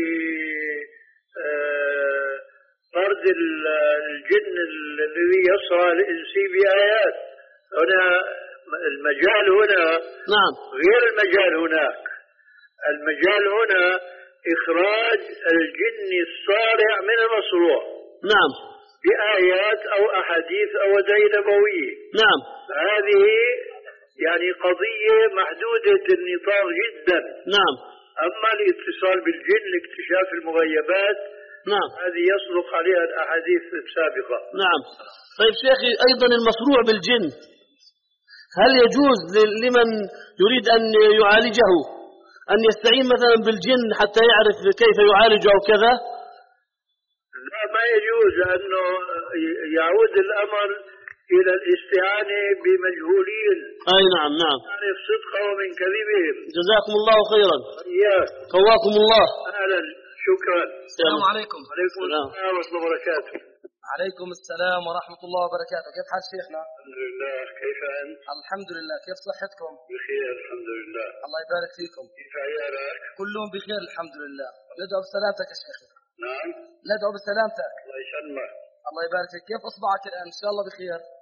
E: طرد الجن الذي يصرع الإنسي بآيات. هنا المجال هنا
F: نعم
E: غير المجال هناك. المجال هنا إخراج الجن الصارع من المصروع.
F: نعم.
E: بآيات أو أحاديث أو أدعية نبوية.
F: نعم.
E: هذه يعني قضية محدودة النطاق جدا.
F: نعم.
E: أما الاتصال بالجن لاكتشاف المغيبات،
F: نعم،
E: هذه يصدق عليها الأحاديث السابقة.
F: نعم. طيب شيخي، أيضا المصروع بالجن هل يجوز لمن يريد أن يعالجه أن يستعين مثلا بالجن حتى يعرف كيف يعالجه أو كذا؟
E: لا، ما يجوز، لأنه يعود الأمر إلى الاستعانة بمجهولين.
F: أي نعم. نعم.
E: يعرف صدقه من كذبهم.
F: جزاكم الله خيرا.
E: إياك.
F: قواكم الله.
E: أهلا. شكرا.
C: السلام عليكم.
E: عليكم السلام ورحمة الله وبركاته.
C: عليكم السلام ورحمة الله وبركاته. كيف حال شيخنا؟
E: الحمد لله. كيف أنت؟
C: الحمد لله. كيف صحتكم؟
E: بخير الحمد لله.
C: الله يبارك فيكم.
E: كيف عيالك؟
C: كلهم بخير الحمد لله. ندعو بسلامتك يا شيخ.
E: نعم.
C: ندعو بسلامتك.
E: الله يسلمك.
C: الله يبارك فيك. كيف أصبعك الآن؟ إن شاء الله بخير.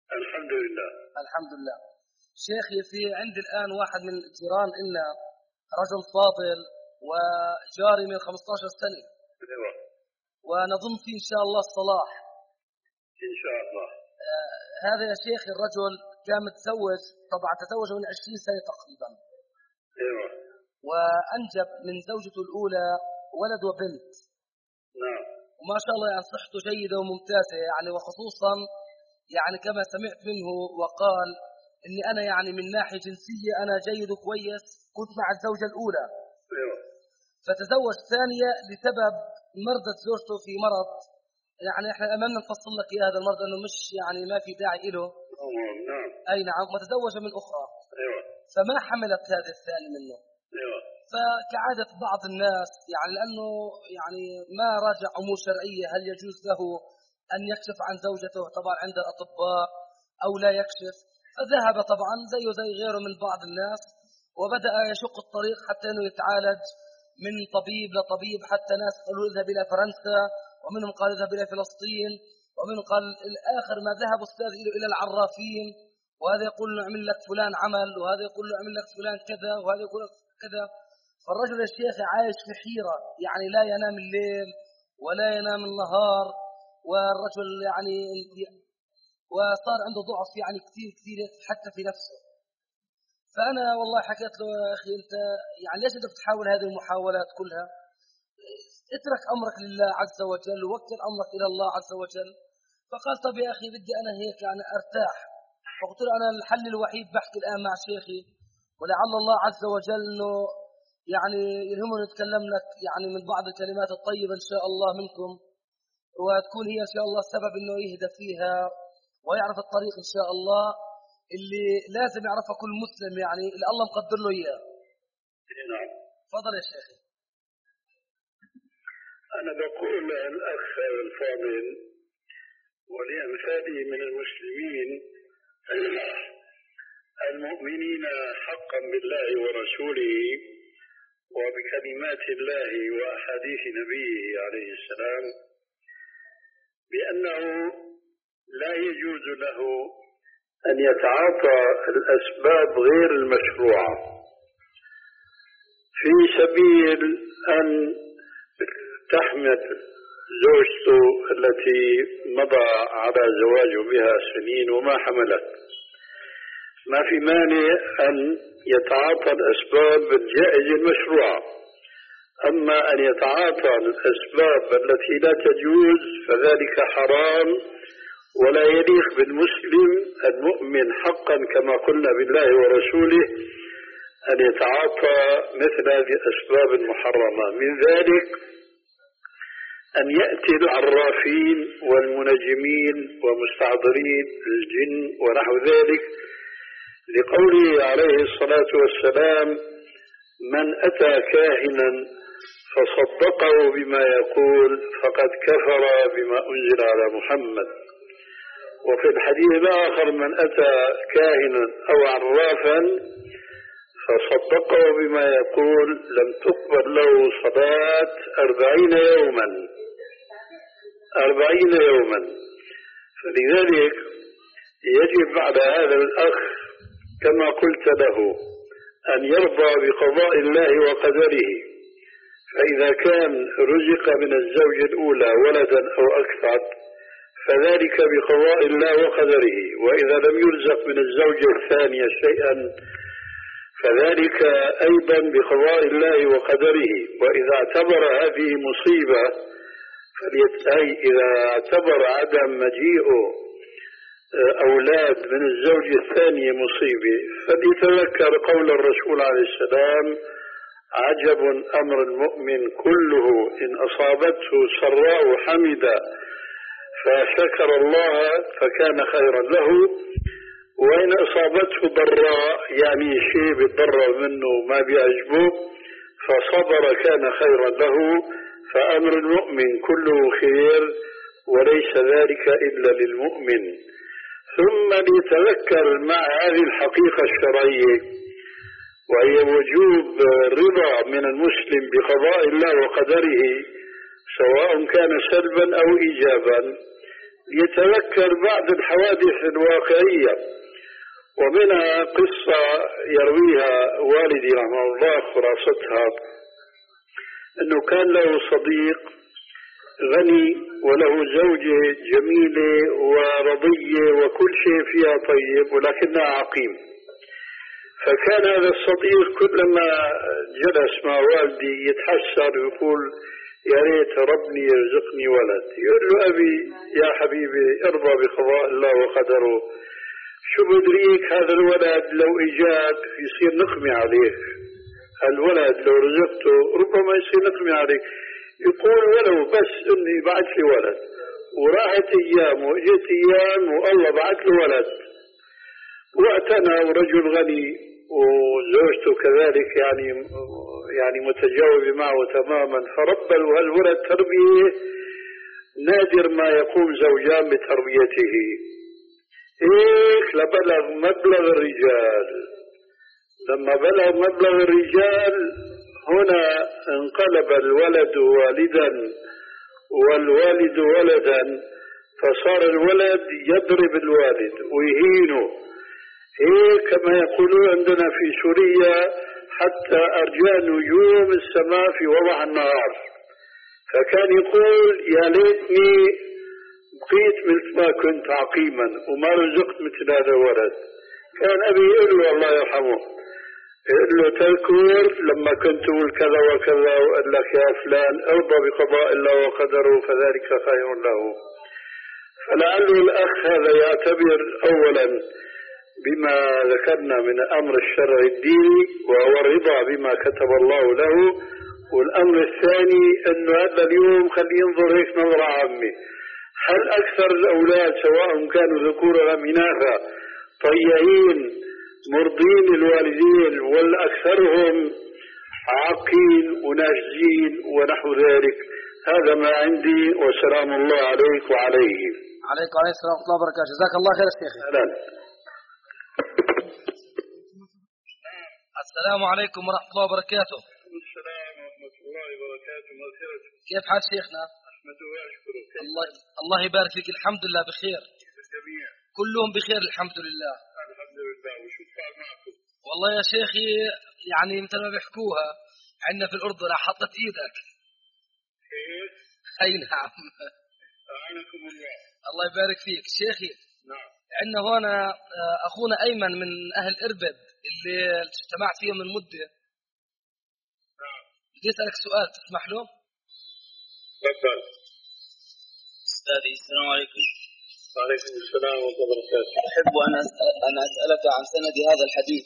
E: الحمد لله.
C: الحمد لله. شيخي في عندي الآن واحد من الجيران إنه رجل فاضل وجاري من خمسة عشر سنة.
E: ايوه.
C: ونظن فيه إن شاء الله الصلاح.
E: إن شاء الله.
C: آه هذا يا شيخ الرجل كان متزوج، طبعا تزوج من عشرين سنة تقريبا.
E: ايوه.
C: وأنجب من زوجته الأولى ولد وبنت.
E: نعم.
C: وما شاء الله يعني صحته جيدة وممتازة يعني، وخصوصا يعني كما سمعت منه وقال إني أنا يعني من ناحية جنسية أنا جيد وكويس، كنت مع الزوجة الأولى.
E: ايوه.
C: فتزوج ثانية لسبب مرضت زوجته في مرض، يعني احنا أمامنا نفصل لك إياه هذا المرض أنه مش يعني ما في داعي له.
E: نعم.
C: أي نعم. وتزوج من أخرى.
E: ايوه.
C: فما حملت هذه الثاني منه.
E: ايوه.
C: فكعادة بعض الناس يعني لأنه يعني ما راجع أمور شرعية هل يجوز له أن يكشف عن زوجته طبعا عند الأطباء أو لا يكشف، فذهب طبعا زيه زي غيره من بعض الناس وبدأ يشق الطريق حتى أنه يتعالج من طبيب لطبيب، حتى ناس قالوا اذهب إلى فرنسا، ومنهم قال اذهب إلى فلسطين، ومنهم قال الآخر ما ذهب أستاذ إلى العرافين، وهذا يقول له اعمل لك فلان عمل، وهذا يقول له اعمل لك فلان كذا، وهذا يقول لك كذا. فالرجل الشيخ عايش في حيرة، يعني لا ينام الليل ولا ينام النهار، والرجل يعني وصار عنده ضعف يعني كثير كثير حتى في نفسه. فأنا والله حكيت له يا أخي أنت يعني ليش أنت بتحاول هذه المحاولات كلها؟ اترك أمرك لله عز وجل ووكل أمرك إلى الله عز وجل. فقال طب يا أخي بدي أنا هيك يعني أرتاح. فقلت له أنا الحل الوحيد بحكي الآن مع شيخي، ولعل الله عز وجل أنه يعني يلهمني نتكلم لك يعني من بعض الكلمات الطيبة إن شاء الله منكم، وتكون هي إن شاء الله السبب أنه يهدى فيها ويعرف الطريق إن شاء الله اللي لازم يعرفها كل مسلم يعني اللي الله مقدر له إياه.
E: نعم.
C: تفضل يا شيخ.
E: أنا بقول الأخ الفاضل ولأمثالي من المسلمين المؤمنين حقا بالله ورسوله وبكلمات الله وأحاديث نبيه عليه السلام بأنه لا يجوز له أن يتعاطى الأسباب غير المشروعة في سبيل أن تحمل زوجته التي مضى على زواجه بها سنين وما حملت. ما في مانع أن يتعاطى الأسباب الجائزة المشروعة، أما أن يتعاطى الأسباب التي لا تجوز فذلك حرام ولا يليق بالمسلم المؤمن حقا كما قلنا بالله ورسوله أن يتعاطى مثل هذه الأسباب المحرمة. من ذلك أن يأتي العرافين والمنجمين ومستعضرين الجن ونحو ذلك، لقوله عليه الصلاة والسلام من أتى كاهنا فصدقه بما يقول فقد كفر بما أنزل على محمد. وفي الحديث الآخر من أتى كاهنا أو عرافا فصدقه بما يقول لم تقبل له صلاة أربعين يوما أربعين يوما. فلذلك يجب بعد هذا الأخ كما قلت له أن يرضى بقضاء الله وقدره، فإذا كان رزق من الزوجة الأولى ولدا أو أكثر فذلك بقضاء الله وقدره، وإذا لم يرزق من الزوجة الثانية شيئا فذلك أيضا بقضاء الله وقدره. وإذا اعتبر هذه مصيبة فليتأي إذا اعتبر عدم مجيء أولاد من الزوجة الثانية مصيبة فليتذكر قول الرسول عليه السلام عجب أمر المؤمن كله إن أصابته سراء حمد فشكر الله فكان خيرا له، وإن أصابته ضراء يعني شيء بيتضرر منه ما بيعجبه فصبر كان خيرا له. فأمر المؤمن كله خير وليس ذلك إلا للمؤمن. ثم ليتذكر مع هذه الحقيقة الشرعية وهي وجوب الرضا من المسلم بقضاء الله وقدره سواء كان سلبا أو إيجابا، يتذكر بعض الحوادث الواقعية، ومنها قصة يرويها والدي رحمه الله خلاصتها، أنه كان له صديق غني وله زوجة جميلة ورضية وكل شيء فيها طيب ولكنها عقيم. فكان هذا الصديق كلما جلس مع والدي يتحسر ويقول يا ريت ربني يرزقني ولد. يقول له أبي يا حبيبي ارضى بقضاء الله وقدره، شو بدريك هذا الولد لو إجاك يصير نقمة عليك، الولد لو رزقته ربما يصير نقمة عليك. يقول ولو بس اني بعت لي ولد. وراحت ايام واجت ايام والله بعت له ولد، واعتنى ورجل غني وزوجته كذلك يعني يعني متجاوبة معه تماما، فربى الولد تربية نادر ما يقوم زوجان بتربيته. هيك لبلغ مبلغ الرجال. لما بلغ مبلغ الرجال هنا انقلب الولد والدا والوالد ولدا، فصار الولد يضرب الوالد ويهينه. هيك كما يقولون عندنا في سوريا حتى أرجاء نجوم السماء في وضح النهار. فكان يقول يا ليتني بقيت مثل ما كنت عقيما وما رزقت مثل هذا الولد. كان أبي يقول له الله يرحمه، يقول له تذكر لما كنت تقول كذا وكذا وقال لك يا فلان ارضى بقضاء الله وقدره فذلك خير له. فلعل الأخ هذا يعتبر أولا بما ذكرنا من أمر الشرع الديني وهو الرضا بما كتب الله له، والأمر الثاني أنه هذا اليوم خلي ينظر هيك نظرة عامة. هل أكثر الأولاد سواء كانوا ذكورا أم إناثا طيعين مرضين الوالدين ولا أكثرهم عاقين وناشزين ونحو ذلك؟ هذا ما عندي، وسلام الله عليك وعليه.
C: عليك وعليه السلام ورحمة الله وبركاته. جزاك الله خير شيخ. السلام عليكم ورحمة الله وبركاته.
E: السلام ورحمة الله وبركاته. مغفرة.
C: كيف حال شيخنا؟
E: أحمد وأشكرك.
C: الله الله يبارك فيك. الحمد لله بخير.
E: الجميع
C: كلهم بخير الحمد لله.
E: الحمد لله. وشو صار معكم؟
C: والله يا شيخي يعني مثل ما بيحكوها عندنا في الأردن حطت إيدك.
E: كيف؟
C: أي نعم.
E: أعانكم الله.
C: الله يبارك فيك شيخي.
E: نعم.
C: عندنا هنا أخونا أيمن من أهل إربد اللي اجتمعت فيه من مدة.
E: نعم.
C: بدي أسألك سؤال تسمح له؟
E: تفضل.
F: أستاذي السلام عليكم.
E: وعليكم السلام ورحمة الله وبركاته.
F: أحب أن أن أسألك عن سند هذا الحديث.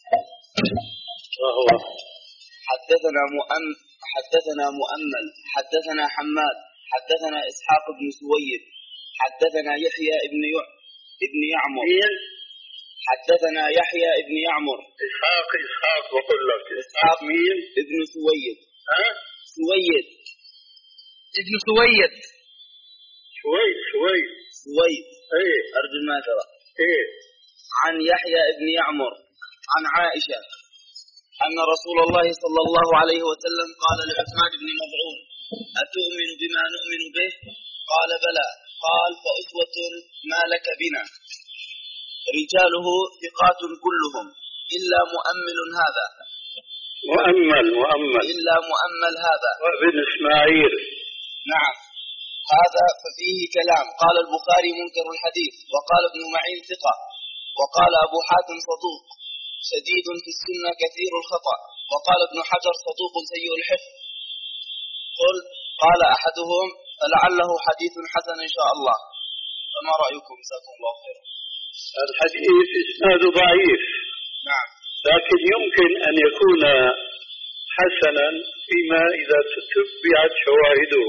E: وهو
F: حدثنا مؤم حدثنا مؤمل حدثنا حماد حدثنا إسحاق بن سويد حدثنا يحيى ابن ي... ابن يعمر. حدثنا يحيى ابن يعمر.
E: إسحاق إسحاق بقول لك
F: إسحاق
E: مين؟
F: ابن سويد.
E: ها؟
F: سويد.
C: ابن سويد.
E: سويد سويد.
F: سويد.
E: إيه.
F: أرجو الماثرة.
E: إيه.
F: عن يحيى ابن يعمر عن عائشة أن رسول الله صلى الله عليه وسلم قال لعثمان بن مظعون أتؤمن بما نؤمن به؟ قال بلى. قال فأسوة ما لك بنا. رجاله ثقات كلهم إلا مؤمل هذا.
E: مؤمل مؤمل.
F: إلا مؤمل هذا.
E: وابن إسماعيل.
F: نعم. هذا ففيه كلام. قال البخاري منكر الحديث، وقال ابن معين ثقة، وقال أبو حاتم صدوق شديد في السنة كثير الخطأ، وقال ابن حجر صدوق سيء الحفظ. قل قال أحدهم فلعله حديث حسن إن شاء الله. فما رأيكم؟ جزاكم الله خيرا.
E: الحديث إسناده ضعيف.
F: نعم.
E: لكن يمكن أن يكون حسنا فيما إذا تتبعت شواهده.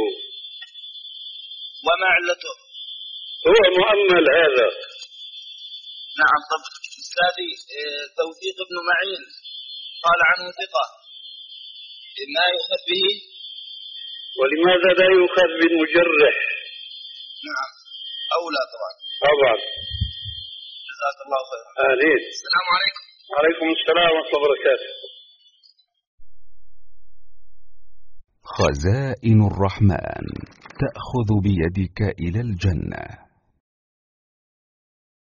F: وما علته؟
E: هو مؤمل هذا.
F: نعم. طب أستاذي توثيق ابن معين قال عنه ثقة، ما يؤخذ به؟
E: ولماذا لا يؤخذ بالمجرح؟
F: نعم. أولى طبعا.
E: طبعا.
F: جزاك الله خير.
E: آمين.
F: السلام عليكم.
E: وعليكم السلام ورحمة الله وبركاته.
G: خزائن الرحمن تأخذ بيدك إلى الجنة.